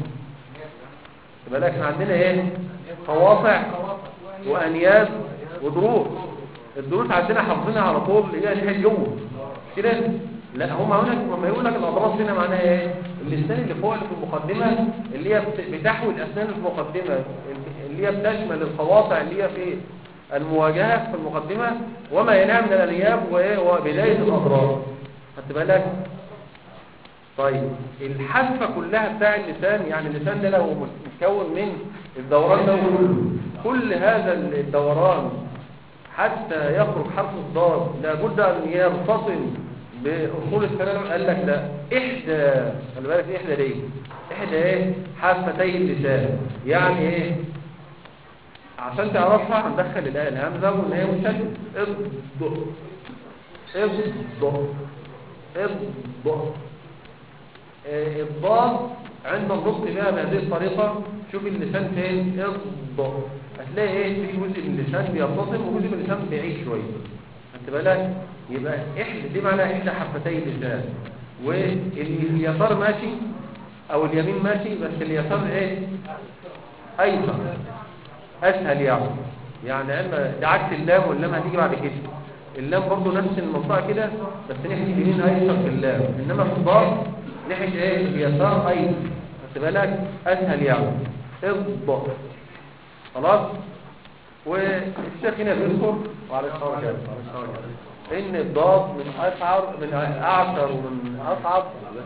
S1: خد بالك احنا عندنا ايه قواطع وانياب وضروس. الضروس عندنا حافظينها على طول اللي هي اللي جوه كده. لا هم هنا لما يقول لك الاضراس هنا معناها ايه؟ اللسان اللي فوق اللي في المقدمه اللي هي بتحوي الاسنان في المقدمه، اللي هي بتشمل القواطع اللي هي في المواجهه في المقدمه وما ينام من الانياب وبدايه الاضراس. خدت بالك؟ طيب الحافه كلها بتاع اللسان، يعني اللسان ده لو متكون من الدوران ده كله، كل هذا الدوران حتى يخرج حرف الضاد لابد ان يرتصم باصول الكلام. قال لك لا احدى، خلي بالك احدى دي احدى ايه حافتي اللسان. يعني ايه عشان تعرفها هندخل الايه الهمزه وان هي مشدده اض اض اض الضاد عند النطق بها بهذه الطريقه. شوف اللسان فين اض، هتلاقي ايه في جزء من اللسان بيرتصم وجزء من اللسان بعيد شويه. خدت بالك؟ يبقى احدى دي معناها احدى حفتي اللسان، واليسار ماشي او اليمين ماشي، بس اليسار ايه ايسر اسهل يعني. يعني اما ده عكس اللام، واللام هتيجي بعد كده. اللام برضه نفس المنطقه كده بس ناحيه اليمين ايسر في اللام، انما في الضاد ناحيه ايه اليسار ايسر. خدت بالك؟ اسهل يعني. اض. خلاص. والشيخ هنا بيذكر وعلى الصور كده ان الضاد من اشعر من اعشر ومن اصعب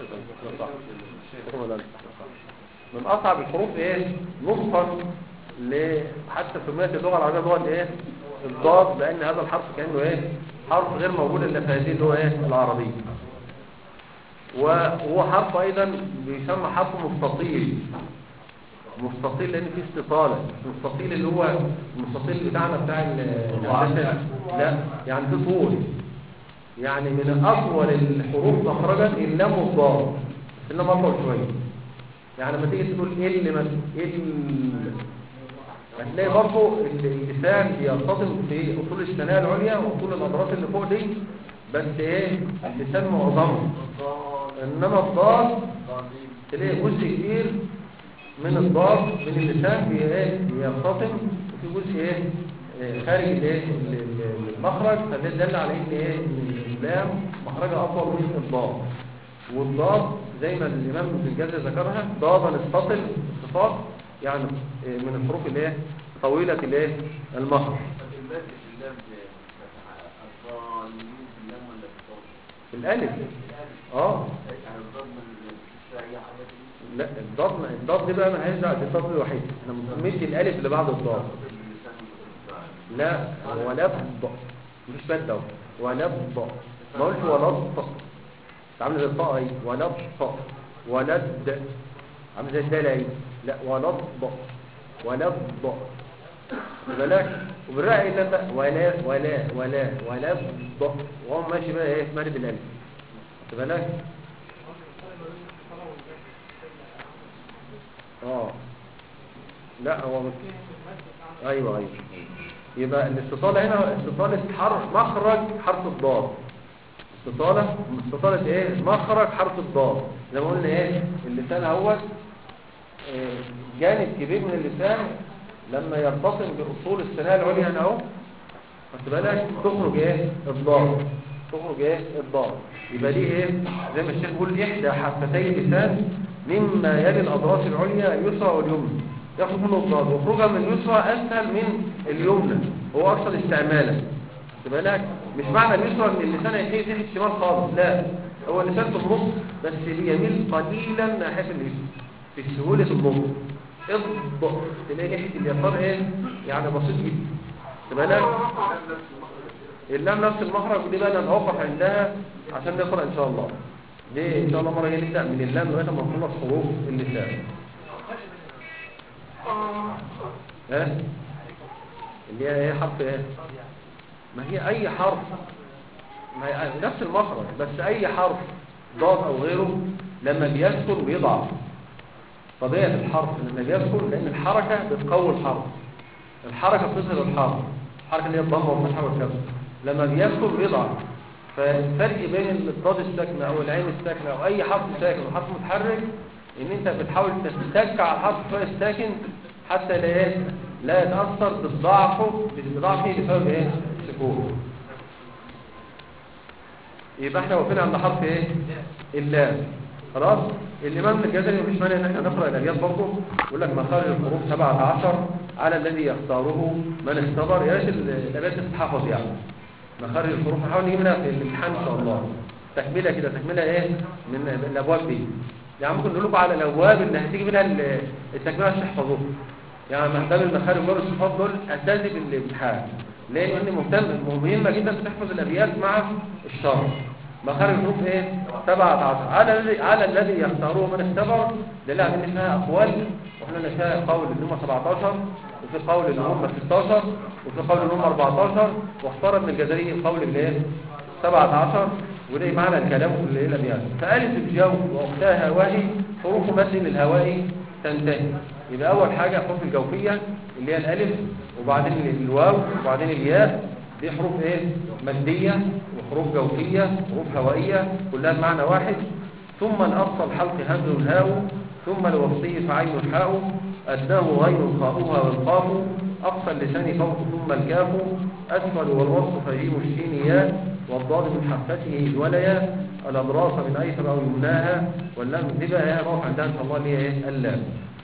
S1: من اصعب الحروف ايه نطقا ل حتى سميت اللغه العربيه لغه ايه الضاد، لان هذا الحرف كانه ايه حرف غير موجود الا في هذه اللغه ايه العربيه. وهو حرف ايضا بيسمى حرف مستطيل. مستطيل لان فيه استطاله. مستطيل اللي هو المستطيل بتاعنا بتاع الهندسه، لا يعني في طول، يعني من اطول الحروف مخرجا اللام والضاد، اللام اطول شويه. يعني لما تيجي تقول ال مثلا ال هتلاقي برضه اللسان بيرتطم في اصول الثنايا العليا واصول الاضراس اللي فوق دي، بس ايه اللسان معظمه. انما الضاد تلاقي جزء كبير من الضاد من اللسان بيرتطم، وفي جزء ايه خارج الايه المخرج، فده دل على ان ايه ان اللام مخرجها اطول من الضاد. والضاد زي ما الامام ابن الجزري ذكرها ضادا استطل الصفات، يعني من الحروف اللي هي طويله الايه المخرج. الالف اه لا الضاد الضاد دي بقى ما هيش دعوه بالضاد الوحيد، احنا بنسميه الالف اللي بعد الضاد. لا ولا ض مش بد اهو ولا ض، ما قلتش ولا ض عامل زي الطاء اهي ولا ض ولا د عامل زي الدال اهي، لا ولا ض ولا ض بالك. وبالراء اذا بقى ولا ولا ولا ولا ض وهو ماشي بقى ايه مارد الالف بالك. اه لا هو مش ايوه ايوه يبقى الاستطاله هنا استطاله حرف مخرج حرف الضاد. استطاله استطاله ايه مخرج حرف الضاد. زي ما قلنا ايه اللسان اهوت إيه جانب كبير من اللسان لما يرتطم باصول الثنايا العليا هنا اهو خد بالك تخرج ايه الضاد، تخرج ايه الضاد. يبقى دي ايه زي ما الشيخ بيقول احدى حفتي اللسان مما يلي الاضراس العليا اليسرى واليمنى، ياخد منه الضاد وخروجها من اليسرى اسهل من اليمنى، هو اكثر استعمالا. خد بالك مش معنى اليسرى ان اللسان هيتحيز ناحيه الشمال خالص، لا هو اللسان في النص بس بيميل قليلا ناحيه اليسرى في سهوله النطق. اض تلاقي ناحيه اليسار ايه يعني بسيط جدا. خد بالك اللام نفس المخرج، ودي بقى نتوقف عندها عشان نقرا ان شاء الله. دي ان شاء الله مره جايه نبدا من اللام لغايه ما نخلص حروف اللسان. ها اللي هي ايه حرف ايه ما هي اي حرف ما هي نفس المخرج، بس اي حرف ضاد او غيره لما بيسكن بيضعف. طبيعه الحرف لما بيسكن لان الحركه بتقوي الحرف، الحركه بتظهر الحرف، الحركه اللي هي الضمه والفتحه والكسر لما بيسكن بيضعف. فالفرق بين الضاد الساكنه او العين الساكنه او اي حرف ساكن وحرف متحرك ان انت بتحاول تتك على الحرف شويه الساكن حتى لا ايه لا يتاثر بضعفه بضعفه بسبب ايه السكون. يبقى احنا وقفنا عند حرف ايه اللام. خلاص الامام ابن الجزري مفيش مانع ان احنا نقرا الابيات برضه. يقول لك مخارج الحروف سبعة عشر على الذي يختاره من اختبر. يا ريت الابيات تتحفظ يعني مخارج الحروف. نحاول نجيب منها في الامتحان ان شاء الله تكمله كده تكمله ايه من الابواب دي. يعني ممكن نقول لكم على الابواب اللي هتيجي منها التكمله عشان تحفظوها. يعني باب المخارج وباب الصفات دول اساسي في الامتحان. ليه؟ لان مهتم مهمه جدا تحفظ الابيات مع الشرح. مخارج الحروف ايه سبعة عشر على الذي على الذي يختاره من اختبر. دليل على ان فيها اقوال، واحنا نشاء قول ان هم سبعة عشر وفي قول ان هم ستة عشر وفي قول ان هم أربعة عشر، واختار ابن الجزري القول اللي ايه سبعة عشر. وده معنى الكلام في الليله الابيات. فالف الجو واختها هوائي حروف مد للهواء تنتهي. يبقى اول حاجه الحروف الجوفيه اللي هي الالف وبعدين الواو وبعدين الياء، دي حروف ايه ماديه وحروف جوفيه حروف هوائيه كلها بمعنى واحد. ثم الاقصى الحلق همز هاء، ثم الوسطي فعين حاء، ادناه غين خاؤها والقاف، اقصى اللسان فوق ثم الكاف، اسفل والوسط فجيم الشين ياء، والضاد من حفتته الولايا، الاضراس من ايسر او يمناها، واللام دي بقى هي نقف عندها ان شاء الله اللي هي ايه اللام.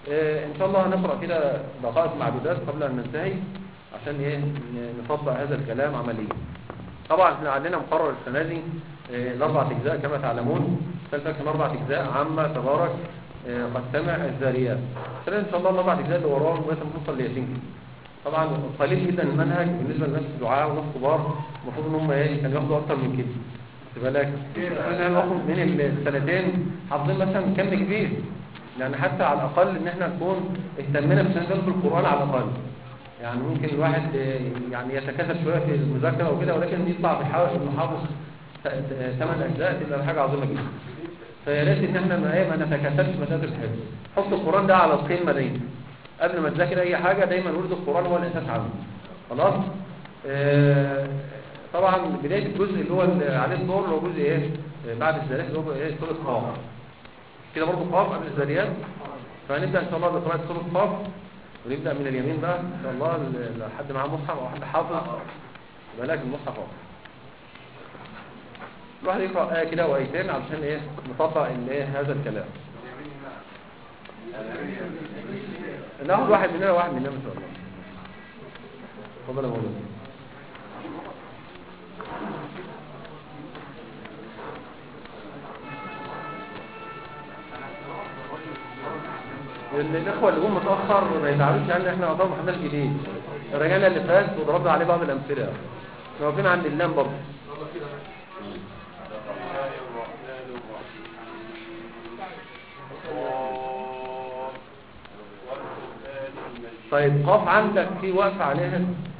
S1: آه ان شاء الله هنقرأ كده دقائق معدودات قبل ان ننتهي عشان ايه نطبق هذا الكلام عمليا. طبعا احنا عندنا مقرر السنة دي آه الاربع اجزاء كما تعلمون. السنة كان اربع اجزاء: عامة، تبارك، آه قد سمع، الذاريات. السنة ان شاء الله الاربع اجزاء اللي وراهم لغايه ما نوصل لياسين. طبعا قليل جدا المنهج بالنسبه للناس الدعاء والناس الكبار، المفروض ان هم ايه كانوا ياخدوا اكتر من كده. خد بالك احنا هناخد من السنتين حافظين مثلا كم كبير، يعني حتى على الاقل ان احنا نكون اهتمنا بسنتين في القران على الاقل. يعني ممكن الواحد يعني يتكاسل شويه في المذاكره وكده، ولكن يطلع بيحاول انه حافظ ثمان اجزاء تبقى حاجه عظيمه جدا. فيا ريت ان احنا ما ايه ما نتكاسلش في مساله الحفظ. حط القران ده على القمه دايما قبل ما تذاكر اي حاجه، دايما ورد القران هو الاساس عنه. خلاص. آه طبعا بدايه الجزء اللي هو اللي عليه الدور اللي هو جزء ايه آه بعد الذاريات اللي هو ايه سوره قاف كده، برضه قاف قبل الذاريات. فهنبدا ان شاء الله بقراءه سوره قاف، ونبدا من اليمين بقى ان شاء الله لحد معاه مصحف او حد حافظ بلاك المصحف اهو. الواحد يقرا ايه كده وايتين علشان ايه نطبق الايه هذا الكلام. ناخد واحد مننا واحد مننا ان شاء الله. اتفضل يا مولانا. الاخوه اللي جم متاخر ما يزعلوش، يعني احنا عطاهم ما خدناش جديد. رجعنا اللي فات وضربنا عليه بعض الامثله. احنا واقفين عند اللام برضه. طيب قاف عندك في وقف عليها،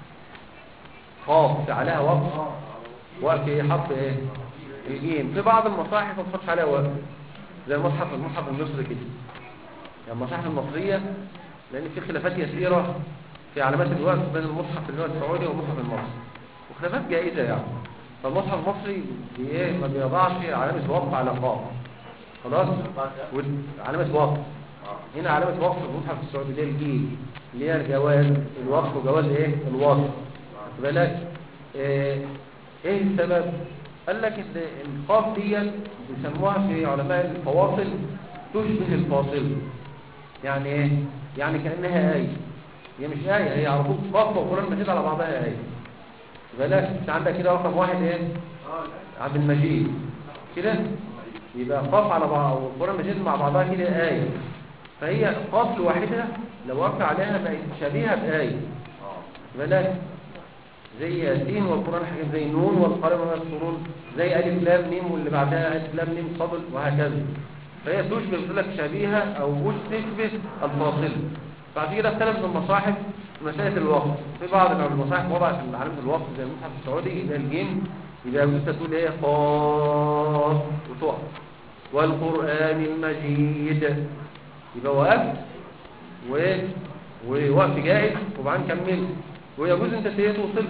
S1: قاف عليها وقف، وقف ايه حرف ايه الجيم. في بعض المصاحف ما تحطش عليها وقف زي المصحف المصحف المصري كده، يعني المصاحف المصريه لان في خلافات يسيره في علامات الوقف بين المصحف اللي هو السعودي والمصحف المصري، وخلافات جائزه يعني. فالمصحف المصري ايه ما بيضعش علامه وقف على قاف، خلاص، علامه وقف. هنا علامه وقف المصحف السعودي اللي هي الجيم اللي هي الجواز الوقف وجواز ايه الوصف. خد بالك ايه, ايه السبب؟ قال لك ان القاف دي بيسموها في علماء الفواصل تشبه الفاصل. يعني ايه؟ يعني كانها ايه. هي مش ايه، هي على طول قاف وقران مجيد على بعضها ايه. خد بالك انت عندك كده رقم واحد ايه عبد المجيد كده، يبقى قاف على بعض وقران مجيد مع بعضها كده ايه. فهي قاف لوحدها لو وقف عليها بقت شبيهه بايه. بالك زي ياسين والقران الحكيم، زي نون والقلم وما يسطرون، زي الف لام ميم واللي بعدها الف لام ميم صاد وهكذا. فهي تشبه بيقول لك شبيهه او مش تشبه الفاصله. بعد كده اختلف المصاحف في مساله الوقف. في بعض المصاحف وضعت علامه الوقف زي المصحف السعودي اللي الجيم، يبقى انت تقول ايه قاف وتقف. والقران المجيد يبقى وقف و ووقف جائز وبعدين كمل، ويجوز انت توصل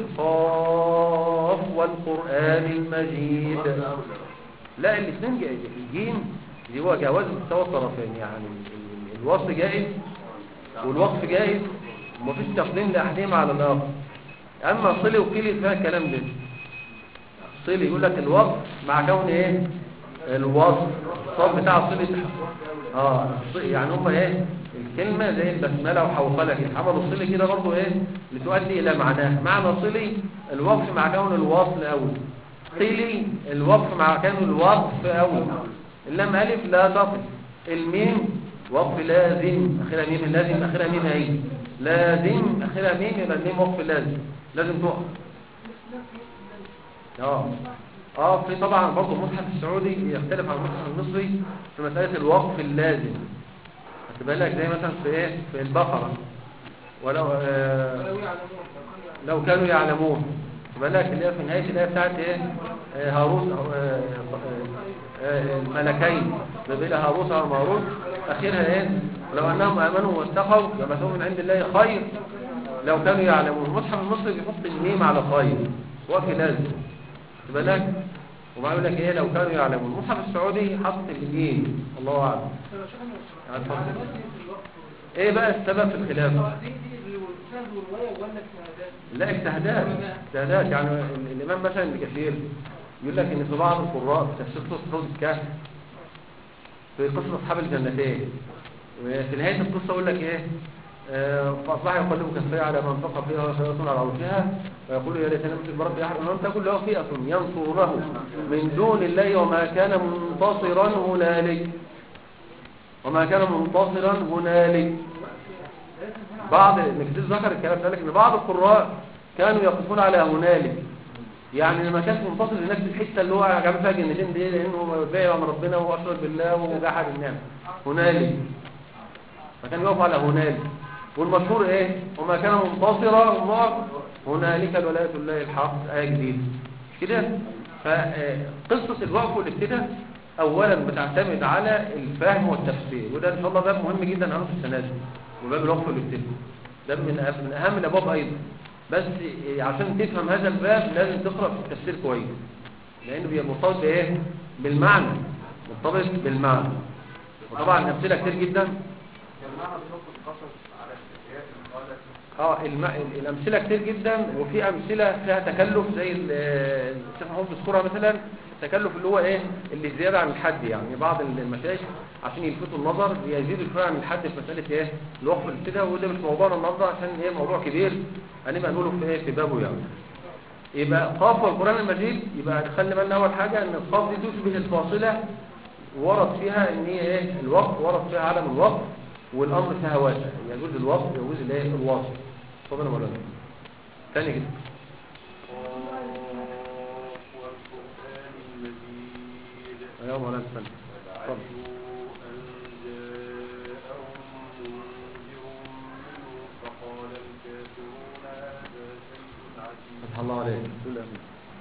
S1: قاف والقرآن المجيد. لا الاثنين جائز. الجيم اللي هو جواز مستوى الطرفين، يعني الوصل جائز والوقف جائز ومفيش تقديم لاحدهما على الاخر. اما صلي وقيل فيها الكلام ده. صلي يقول لك الوقف مع كون ايه الوصل الصوت بتاع صلي اه يعني هم ايه الكلمة زي البسملة وحوقلة كده، عملوا صلي كده برضو ايه لتؤدي الى معناه. معنى صلي الوقف مع كون الوصل اول، قيلي الوقف مع كون الوقف اول. اللام الف لا تقف، الميم وقف لازم اخرها ميم، لازم اخرها ميم اهي، لازم اخرها ميم يبقى الميم وقف لازم لازم تقف. اه اه في طبعا برضو المصحف السعودي يختلف عن المصحف المصري في مسألة الوقف اللازم. خد بالك زي مثلا في ايه في البقرة ولو آه لو كانوا يعلمون. خد بالك اللي هي في نهاية الآية بتاعت ايه آه هاروت آه آه الملكين بين هاروت وماروت، اخرها ايه لو انهم امنوا واتقوا لمثوب من عند الله خير لو كانوا يعلمون. المصحف المصري بيحط الميم على خير وقف لازم. خد بالك وما يقول لك ايه لو كانوا يعلمون. المصحف السعودي حط الميم الله اعلم. ايه بقى السبب في الخلاف؟ لا اجتهادات اجتهادات يعني الامام مثلا ابن كثير يقول لك ان في بعض القراء في تفسير سوره الكهف في قصه اصحاب الجنتين وفي نهاية القصة أقول لك إيه فأصبح يقلب كفيه على ما انفق فيها وسيصل على عروشها ويقول يا ليتني امسك بربي احد من تكن له فئة ينصرونه من دون الله وما كان منتصرا هنالك وما كان منتصرا هنالك. بعض نكتب ذكر الكلام ده لك ان بعض القراء كانوا يقفون على هنالك، يعني لما كانت منتصر لنفس الحته اللي هو جاب فيها جنتين دي لانه بايع عن ربنا واشرك بالله وجحد النعمه هنالك، فكان يقف على هنالك. والمشهور ايه وما كان منتصرا الله هنالك الولايه لله الحق، ايه جديده كده. فقصه الوقف والابتداء اولا بتعتمد على الفهم والتفسير، وده ان شاء الله باب مهم جدا هنعرفه السنه دي، وباب الوقف والابتداء ده من من اهم الابواب ايضا. بس عشان تفهم هذا الباب لازم تقرا في التفسير كويس، لانه بيبقى مرتبط بايه بالمعنى، مرتبط بالمعنى. وطبعا امثله كتير جدا اه الم... الامثله كتير جدا، وفي امثله فيها تكلف زي الشيخ محمود بيذكرها مثلا، التكلف اللي هو ايه اللي زياده عن الحد، يعني بعض المشايخ عشان يلفتوا النظر بيزيدوا شويه عن الحد في مساله ايه الوقف والابتداء، وده مش موضوعنا النهارده عشان ايه موضوع كبير هنبقى نقوله في ايه في بابه يعني. يبقى قاف والقران المجيد، يبقى خلي بالنا اول حاجه ان القاف دي تشبه الفاصله، ورد فيها ان هي ايه الوقف، ورد فيها عدم الوقف، والامر فيها واسع، يجوز الوقف يجوز الايه الوصف. اتفضل يا مولانا ثاني كده. ايوه مولانا ثاني اتفضل. فتح الله عليك تقول امين.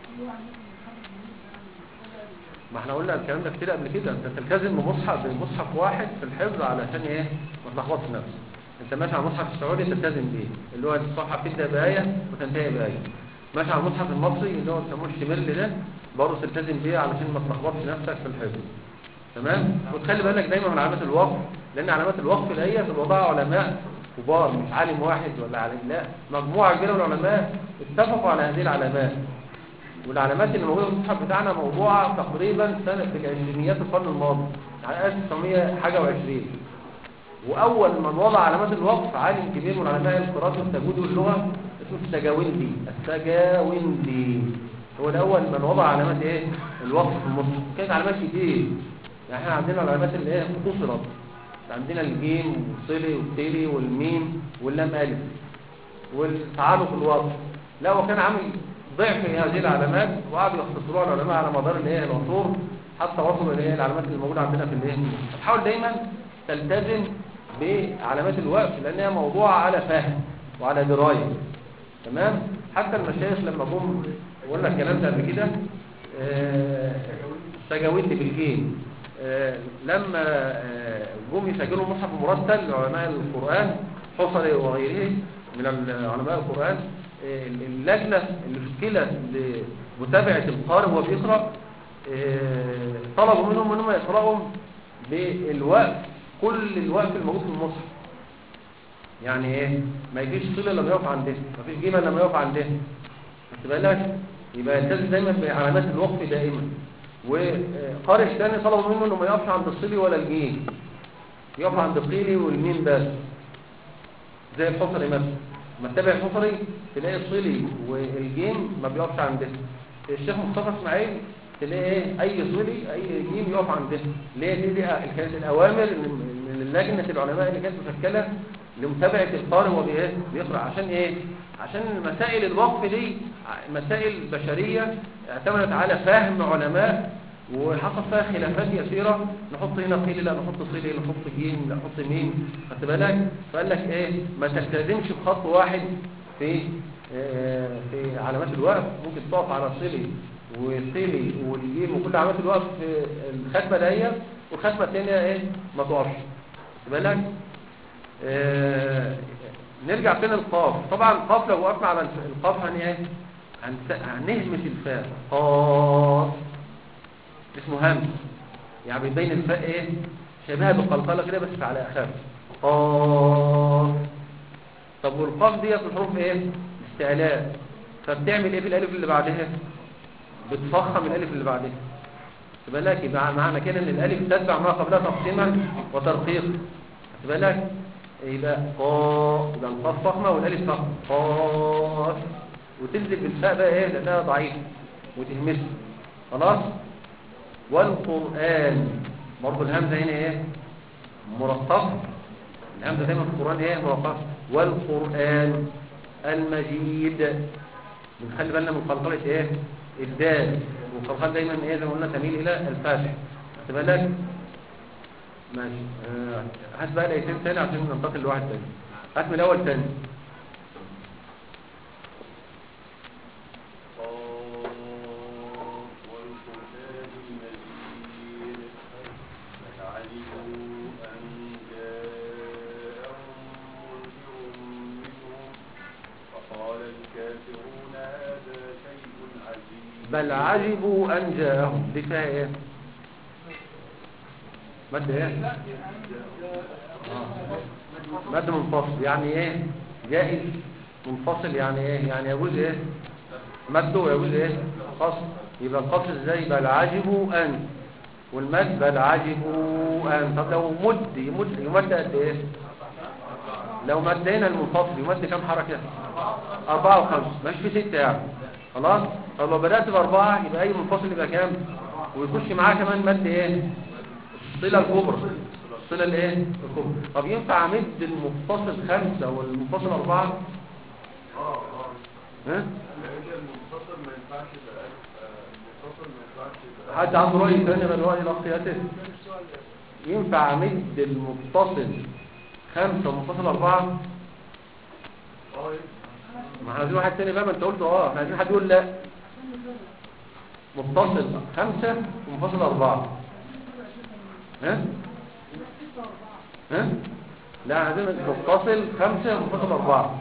S1: ما احنا قلنا الكلام ده كتير قبل كده، انت تلتزم بمصحف بمصحف واحد في الحفظ علشان ايه ما تلخبطش نفسك. انت ماشي على المصحف السعودي تلتزم بيه اللي هو الصفحه بتبدا بايه وتنتهي بايه، ماشي على المصحف المصري اللي هو بيسموه الشمال ده برضه تلتزم بيه علشان ما تلخبطش نفسك في الحفظ. تمام. وتخلي بالك دايما من علامات الوقف، لان علامات الوقف ديت وضعها علماء كبار، مش عالم واحد ولا عالم، لا مجموعه كبيره من العلماء اتفقوا على هذه العلامات. والعلامات اللي موجوده في المصحف بتاعنا موضوعه تقريبا سنه في العشرينيات القرن الماضي على ألف وتسعمية حاجه وعشرين. واول من وضع علامات الوقف عالم كبير من علماء القراءات والتجويد واللغه اسمه السجاوندي. السجاوندي هو الاول من وضع علامات ايه الوقف في المصحف. كانت علامات كتير، يعني احنا عندنا العلامات اللي هي اختصرت، عندنا الجيم والصلي والتالي والميم واللام الف والتعالق الوقف. لا هو كان عامل ضعف هذه العلامات وقعدوا يختصروها العلماء على مدار الايه العصور حتى وصلوا الى العلامات اللي موجوده عندنا في الايه. حاول دايما تلتزم بعلامات الوقف لانها موضوعه على فهم وعلى درايه. تمام. حتى المشايخ لما جم قلنا الكلام ده قبل كده سجاويت بالجيم آه لما آه جم يسجلوا مصحف مرتل لعلماء القرآن حصري وغيره من علماء القرآن، آه اللجنة اللي شكلت لمتابعة القارئ وهو بيقرأ آه طلبوا منهم انهم يقرأوا بالوقف، كل الوقف الموجود في المصحف. يعني ايه ما يجيش صلة لما يقف عنده، ما فيش جيمة لما يقف عنده، خدت بالك؟ يبقى يلتزم دايما بعلامات الوقف دائما. وقارئ ثاني طلبوا منه انه ما يقفش عند الصلي ولا الجيم، يقف عند القيلي والميم بس، زي الحصري مثلا. لما تتابع الحصري تلاقي الصلي والجيم ما بيقفش عنده. الشيخ مصطفى اسماعيل تلاقي ايه اي صلي اي جيم يقف عنده. ليه؟ دي, دي كانت الاوامر من لجنه العلماء اللي كانت مشكله لمتابعه القارئ وهو بيقرا. عشان ايه؟ عشان مسائل الوقف دي مسائل بشريه اعتمدت على فهم علماء وحصل فيها خلافات يسيره، نحط هنا قيل لا نحط صيلي نحط جيم نحط ميم، خدت بالك؟ فقال لك ايه ما تلتزمش بخط واحد في اه في علامات الوقف. ممكن تقف على صيلي وصيلي والجيم وكل علامات الوقف في الختمه ديت والختمه الثانيه ايه ما تقفش، خدت بالك؟ اه نرجع فين القاف. طبعا القاف لو وقفنا على القاف هن ايه هنهمس الفاء. قاف اسمه همس، يعني بيبين الفاء ايه شبيهه بالقلقله كده بس على اخف. قاف. طب والقاف ديت الحروف ايه استعلاء، فبتعمل ايه في الالف اللي بعدها؟ بتفخم الالف اللي بعدها. يبقى لك يبقى معنى كده ان الالف تتبع ما قبلها تقسيما وترقيق، خد بالك يبقى قا، يبقى القاف فخمه والالف فخمه قاف، وتنزل بالفاء بقى ايه لانها ضعيفه وتهمسها خلاص. والقران برضه الهمزه هنا ايه مرققه، الهمزه دايما في القران ايه مرققه. والقران المجيد، بنخلي بالنا من قلقله ايه الدال، والقلقله دايما ايه زي ما قلنا تميل الى الفاتح. خد بالك ماشي. آه، هات بقى الايتين تاني عشان ننتقل لواحد تاني. هات من الاول تاني. بل عجبوا أن جاءهم، دي فيها ايه مد ايه آه. مد منفصل يعني ايه جائز، منفصل يعني ايه يعني يجوز ايه مد ويجوز ايه قصر. يبقى القصر ازاي بل عجبوا أن، والمد بل عجبوا أن. طب لو مد يمد يمد قد ايه؟ لو مدينا المنفصل يمد كم حركة؟ أربعة وخمسة، ماشي في ستة يعني خلاص. طب لو بدأت بأربعة يبقى أي منفصل يبقى كام؟ ويخش معاه كمان مد إيه؟ الصلة الكبرى، الصلة الإيه؟ الكبرى. طب ينفع أمد المتصل خمسة والمنفصل أربعة؟ ها؟ المنفصل ما ينفعش يبقى المنفصل ما ينفعش يبقى. حد عنده رأي ثاني غير رأي الأخ ياسر؟ ينفع أمد المتصل خمسة والمنفصل أربعة؟ ما احنا عايزين واحد تاني بقى، ما انت قلت اه احنا عايزين حد يقول لا. متصل خمسة ومنفصل أربعة. ها؟ ها؟ لا عايزين متصل خمسة ومنفصل أربعة.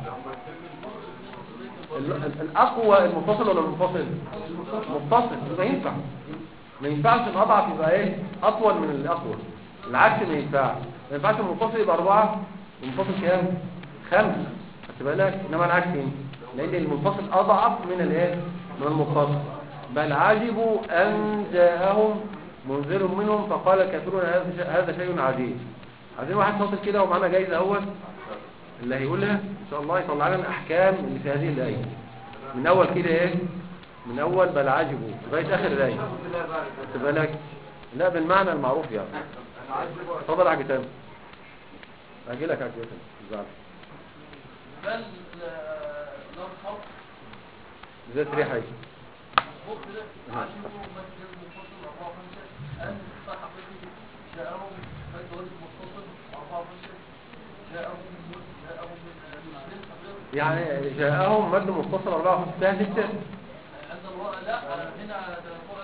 S1: الأقوى المتصل ولا المنفصل؟ متصل. يبقى ينفع. ما ينفعش الأضعف يبقى ايه؟ أطول من الأقوى. العكس ما ينفعش. ما ينفعش المنفصل يبقى أربعة والمنفصل كام؟ خمسة. خد بالك؟ إنما العكس ينفع. لأن المنفصل أضعف من الايه؟ من المتصل. بل عجبوا أن جاءهم منذر منهم فقال الكافرون هذا شيء عجيب. عايزين واحد شاطر كده ومعانا جايزة أول اللي هيقولها إن شاء الله يطلع لنا الأحكام اللي في هذه الآية من أول كده إيه؟ من أول بل عجبوا لغاية آخر الآية. خد بالك؟ لا بالمعنى المعروف يعني. اتفضل يا كتاب. أجي لك يا كتاب. زعل.
S2: بل لم حق
S1: زي تريحي
S2: مظبوط كده. عجبوا مسجد المتصل أربعة وخمسة أن صحبته جاءهم مسجد المتصل أربعة وخمسة جاءهم جاءهم من
S1: يعني جاءهم مد متصل أربعة وخمسة ستة
S2: عند الوراء. لا هنا فوق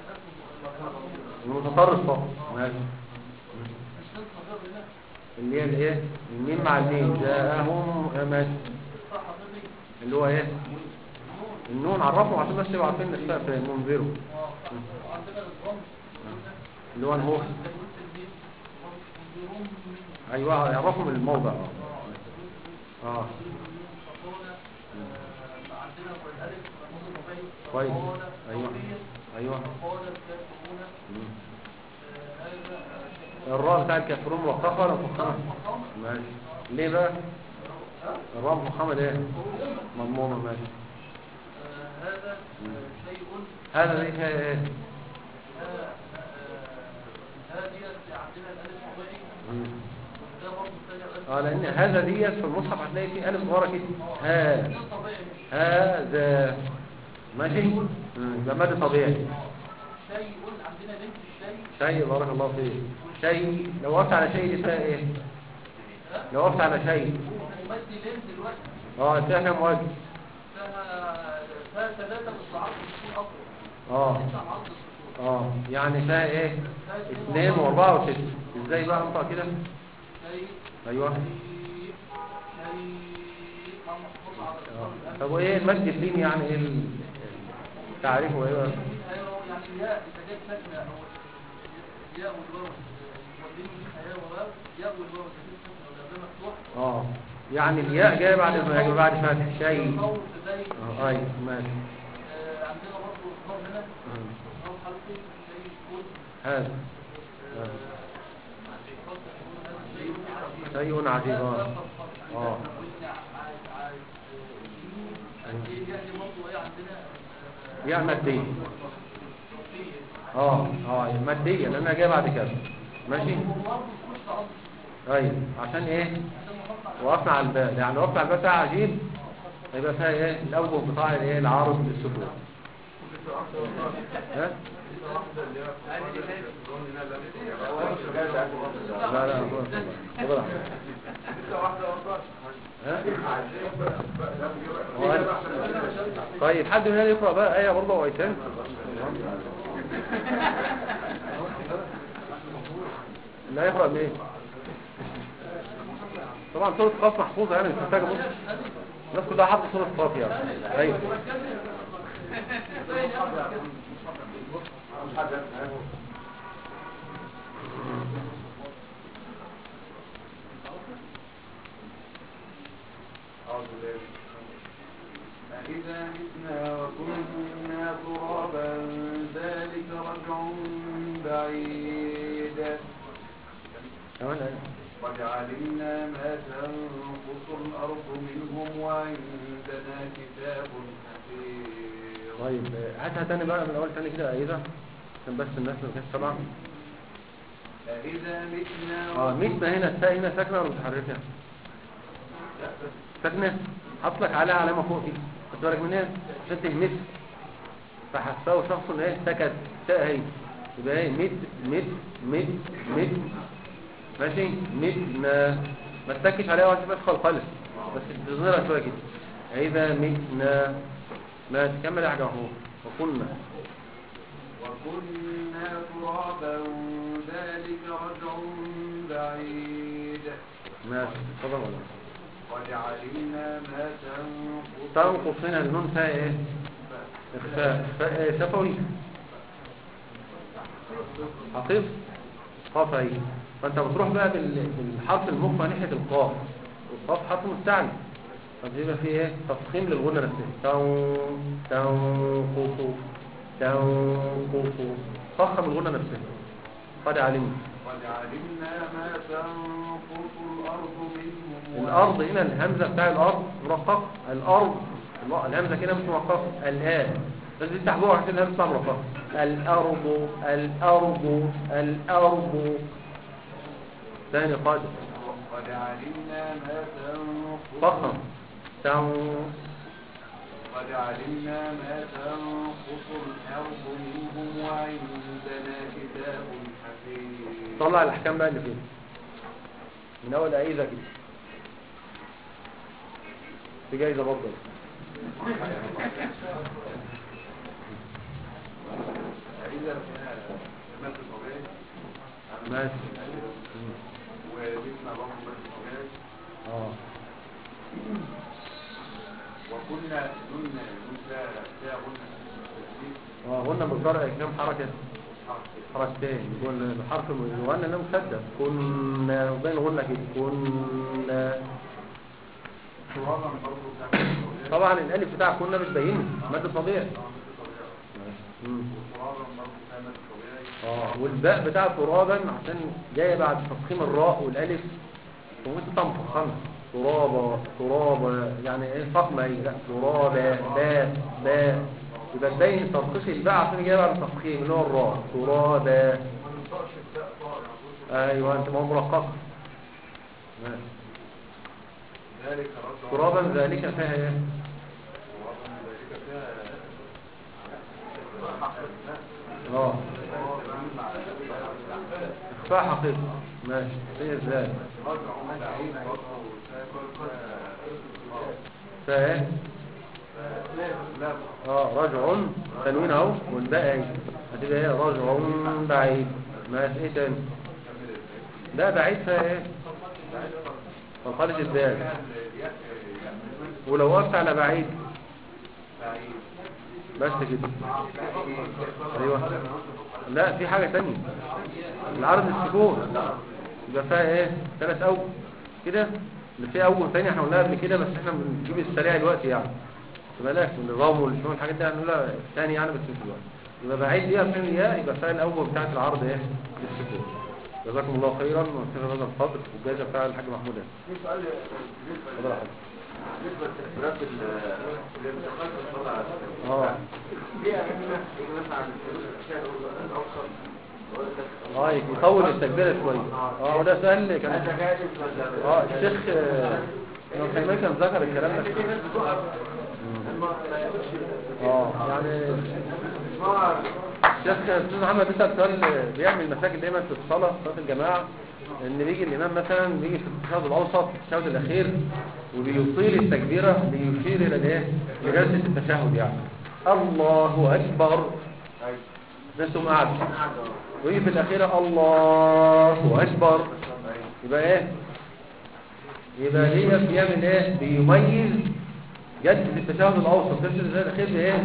S1: المتصرف فقط. ماشي.
S2: مش نصغر هنا
S1: اللي هي الايه الميم مع الميم جاءهم ماشي. اللي هو ايه النون عرفوا عشان بس يبقوا عارفين الاسماء في منذروا. اللي هو النور. ايوه يعرفهم الموضع. اه كويس. ايوه ايوه الراء بتاع الكافرون مرققه ولا مفخمه؟ ماشي. ليه بقى الراء مفخمه ليه؟ مضمومه. ماشي.
S2: هذا شيء
S1: هذا ليه فيها ايه؟
S2: هذه عندنا الالف طبيعي. ده برضه الثاني
S1: اه لان هذا ديت في المصحف هتلاقي فيه الف صغيره كده. ها هذا ماشي. يبقى مد طبيعي.
S2: شيء عندنا بنت الشيء.
S1: شيء بارك الله فيك. شيء لو وقفت على شيء دي فيها ايه؟ لو وقفت على شيء
S2: مد لين دلوقتي
S1: اه فيها كام وجه؟
S2: فيها فيها ثلاثة بالصعب بتكون أطول.
S1: اه اه يعني فيها ايه؟ اثنين واربعة وستة. ازاي بقى انطق كده؟
S2: شيء
S1: ايوه.
S2: شيء
S1: آه. طب وايه المد اللين يعني ايه تعريفه ايه؟
S2: يعني الياء إذا جت ساكنة أو الياء والواو واللين والياء والواو ياء والواو إذا جت ساكنة ولا ده مفتوح.
S1: اه يعني الياء جايه بعد ما بعد فتح شيء. اه ايوه ماشي.
S2: عندنا برضه اصدار هنا اصدار حرفي شيء كل
S1: هذا شيء عجيب. اه اه يعني مادية. اه اه مادية لأنها جاية بعد كده. ماشي. ايوه عشان ايه وقفنا على الباء، يعني وقفنا على الباء بتاع عجيب يبقى فيها ايه الاوجه بتاع الايه العارض للسكون. ها لا لا خلاص ها طيب حد هنا يقرأ بقى آية برضه وآيتين. لا يقرأ ليه؟ طبعا سورة قاف محفوظة يعني مش محتاجة بص الناس كلها حافظة سورة قاف يعني. ايوه
S3: أإذا متنا وكنا ترابا ذلك رجع بعيد. قد علمنا ما تنقص الأرض منهم وعندنا كتاب حفيظ.
S1: طيب هاتها تاني بقى من الأول تاني كده أيضا عشان بس الناس ما كانتش طبعا.
S3: أإذا متنا
S1: اه متنا هنا التاء هنا ساكنة ولا متحركة؟ ساكنة. حط لك عليها علامة فوق كده خد بالك منها عشان تهمس فحساه شخص ان ايه سكت تاء اهي يبقى ايه مت مت مت مت ماشي متنا ما تسكتش عليها وانت تدخل خالص بس تظهرها شويه كده. اذا متنا ما تكمل يا حاجه اهو وكنا
S3: وكنا ترابا ذلك رجع بعيد.
S1: ماشي اتفضل والله.
S3: قد علمنا ما تنقص
S1: تنقص هنا النون فيها ايه اخفاء اخفاء ايه شفوي حقيق قاف اهي فانت بتروح بقى بال- بالحرف المخفى ناحيه القاف والقاف حرف مستعلي فبيبقى فيه ايه تفخيم للغنه نفسها تن تنقص تنقص فخم الغنه نفسها. قد علمنا
S3: قد علمنا ما تنقص الأرض منهم.
S1: الارض هنا الهمزه بتاع الارض مرققه الارض الهمزه كده مش مرققه الان بس تفتح جوه عشان الهمزه بتاع مرققه الارض الارض الارض ثاني قادم
S3: قد علمنا ما تنقص
S1: فخم تن
S3: قد علمنا ما تنقص الأرض منهم وعندنا كتاب حفيظ.
S1: طلع الاحكام بقى اللي فيه من اول ايذا كده في جايزه برضه
S3: إذا مثل طبيعي
S1: ماشي
S3: وجسنا برضه مثل طبيعي.
S1: اه
S3: وكنا نن ننسى فيها غنى
S1: اه قلنا بالقراءه كام حركه حركتين يقول الحرف الغنى ده مشدد كنا وبين الغنى كده كنا
S3: ترابا برضه بتاع
S1: طبعا الالف بتاع كنا بتبينه مد طبيعي امم
S3: ترابا برضه بتاع مثل طبيعي.
S1: اه والباء بتاع ترابا عشان جايه بعد تفخيم الراء والالف وممكن تطلع مفخمه ترابا ترابا يعني ايه فخمه ايه لا ترابا باء باء يبقى تبين ترقيش الباء عشان جايه بعد التفخيم اللي هو الراء ترابا. ايوه انت ما هو مرقق ماشي
S3: ذلك رجع
S1: ترابا ذلك فيها ايه
S3: ترابا ذلك فيها
S1: اه اخفاء حقيقي ماشي هي ازاي
S3: رجع بعيد برضه
S1: فيها ايه
S3: لا
S1: اه رجع تنوين اهو والباقي ايه هتبقى ايه رجع بعيد ماشي ايه تاني لا بعيد فيها ايه فالخالد الدال ولو وقفت على بعيد بس كده ايوه لا في حاجة تانية العرض السكون يبقى فيها ايه ثلاث اوجه كده اللي فيها اوجه تانية احنا قلناها قبل كده بس احنا بنجيب السريع دلوقتي يعني بلاش من النظام والشغل الحاجات دي هنقولها ثاني يعني بس مش دلوقتي يبقى بعيد دي عشان الياء يبقى فيها الاوجه بتاعت العرض ايه للسكون جزاكم الله خيرا ونكتفي بهذا القدر والجائزه بتاع الحاج محمود.
S3: في سؤال
S1: اتفضل يا حاج.
S3: بالنسبه لتكبيرات الانتقال في الصلاه على النبي.
S1: اه
S3: في ائمه يجي مثلا عند الشهر الاوسط يقول لك
S1: اه يطول التكبيره شويه. اه وده سؤال كان
S3: هذا جائز ولا
S1: اه الشيخ آه، ابن تيميه كان ذكر الكلام ده.
S3: في ناس بتقف ما ما يقولش
S1: اه يعني
S3: ما
S1: الشيخ استاذ محمد بيسال سؤال بيعمل مشاكل دايما في الصلاه صلاه الجماعه، ان بيجي الامام مثلا بيجي في التشهد الاوسط التشهد الاخير وبيطيل التكبيره ليشير الى الايه؟ لجلسه التشهد يعني الله اكبر ده ثم قعد ويجي في الاخيره الله اكبر يبقى ايه؟ يبقى ليه بيعمل ايه؟ بيميز جلسه التشهد الاوسط جلسه الاخير بايه؟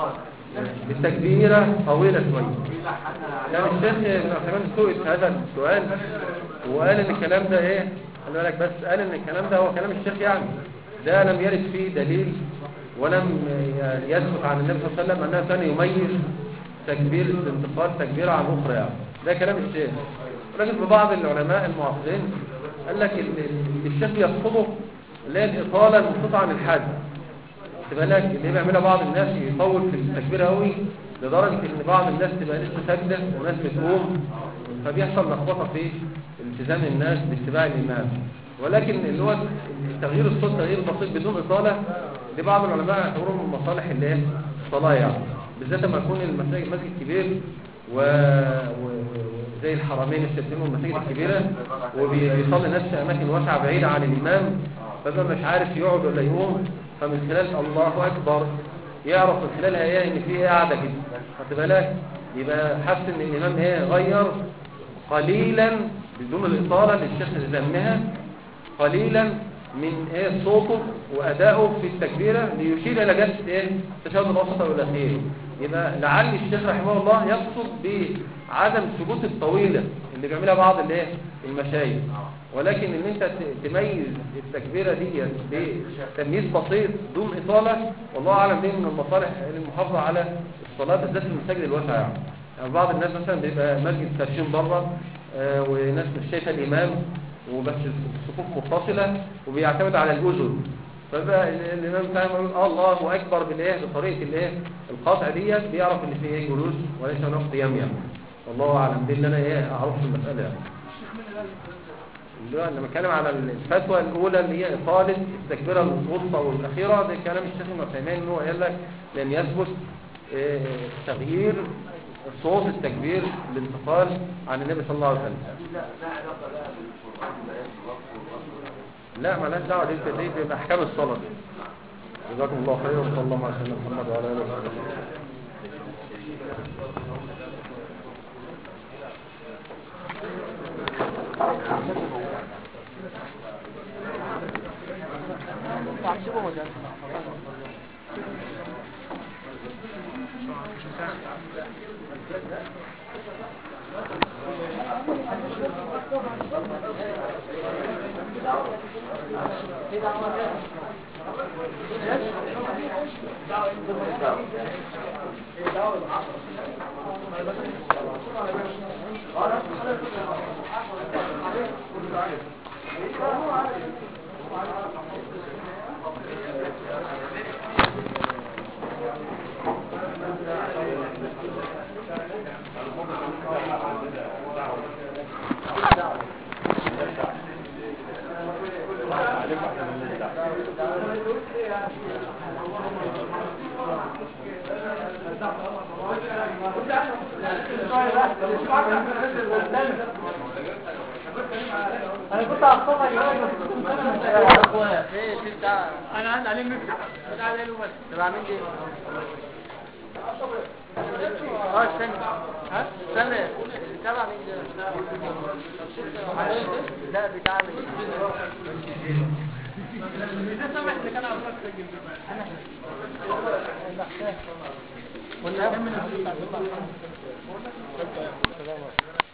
S1: بالتكبيره طويله شويه. يعني الشيخ ابن عثيمين سئل هذا السؤال وقال ان الكلام ده ايه؟ خلي بالك بس قال ان الكلام ده هو كلام الشيخ يعني ده لم يرد فيه دليل ولم يثبت عن النبي صلى الله عليه وسلم انه كان يميز تكبير الانتقال تكبيره عن اخرى يعني ده كلام الشيخ. ولكن في بعض العلماء المعاصرين قال لك ان الشيخ يقصده اللي هي الاطاله المنقطعه عن الحد. تبقى لك اللي بيعملها بعض الناس يطول في التكبير قوي لدرجه ان بعض الناس تبقى لسه ساجده وناس بتقوم فبيحصل لخبطه في التزام الناس باتباع الامام. ولكن اللي هو تغيير الصوت تغيير بسيط بدون اطاله لبعض العلماء يعتبروه من مصالح الايه؟ الصلاه يعني بالذات لما يكون المساجد مسجد كبير و... و... زي الحرمين الشريفين والمساجد الكبيره وبيصلي ناس في اماكن واسعه بعيده عن الامام فبقى مش عارف يقعد ولا يقوم فمن خلال الله اكبر يعرف من خلالها ايه ان في ايه قاعده كده خد بالك يبقى حاسس ان الامام ايه غير قليلا بدون الاطاله للشيخ ذمها قليلا من ايه صوته وادائه في التكبيره ليشير الى جلسه ايه التشهد الاوسط والاخير. يبقى لعل الشيخ رحمه الله يقصد بعدم ثبوت الطويله اللي بيعملها بعض الايه المشايخ ولكن ان انت تميز التكبيره دي بتمييز بسيط دون اطاله والله اعلم دي من المصالح المحافظه على الصلاه بالذات في المساجد الواسعه يعني. يعني بعض الناس مثلا بيبقى مسجد ترشيم بره آه وناس مش شايفه الامام وبس الصفوف متصله وبيعتمد على الاذن فبقى الامام فاهم يقول الله اكبر بالايه بطريقه الايه القطع ديت بيعرف ان في ايه جلوس وليس هناك قيام يعني. والله اعلم دي اللي انا ايه اعرف المساله يعني. اللي هو انا بتكلم على الفتوى الاولى اللي هي اطاله التكبيره الوسطى والاخيره ده كلام الشيخ ابن عثيمين ان هو قال لك لم يثبت إيه تغيير صوت التكبير الانتقال عن النبي صلى الله عليه وسلم. لا مالهاش دعوه دي دي باحكام الصلاه. جزاكم الله خيرا وصلى الله على سيدنا محمد وعلى اله وصحبه.
S2: انا كنت هخطبها يا اخويا ايه في بتاع انا عندي عليه مفتاح بتاع ده له بس تبع مين دي اه استنى ها استنى تبع مين ده لا بتاع مين ده سامح اللي كان عاوز يسجل انا ولا من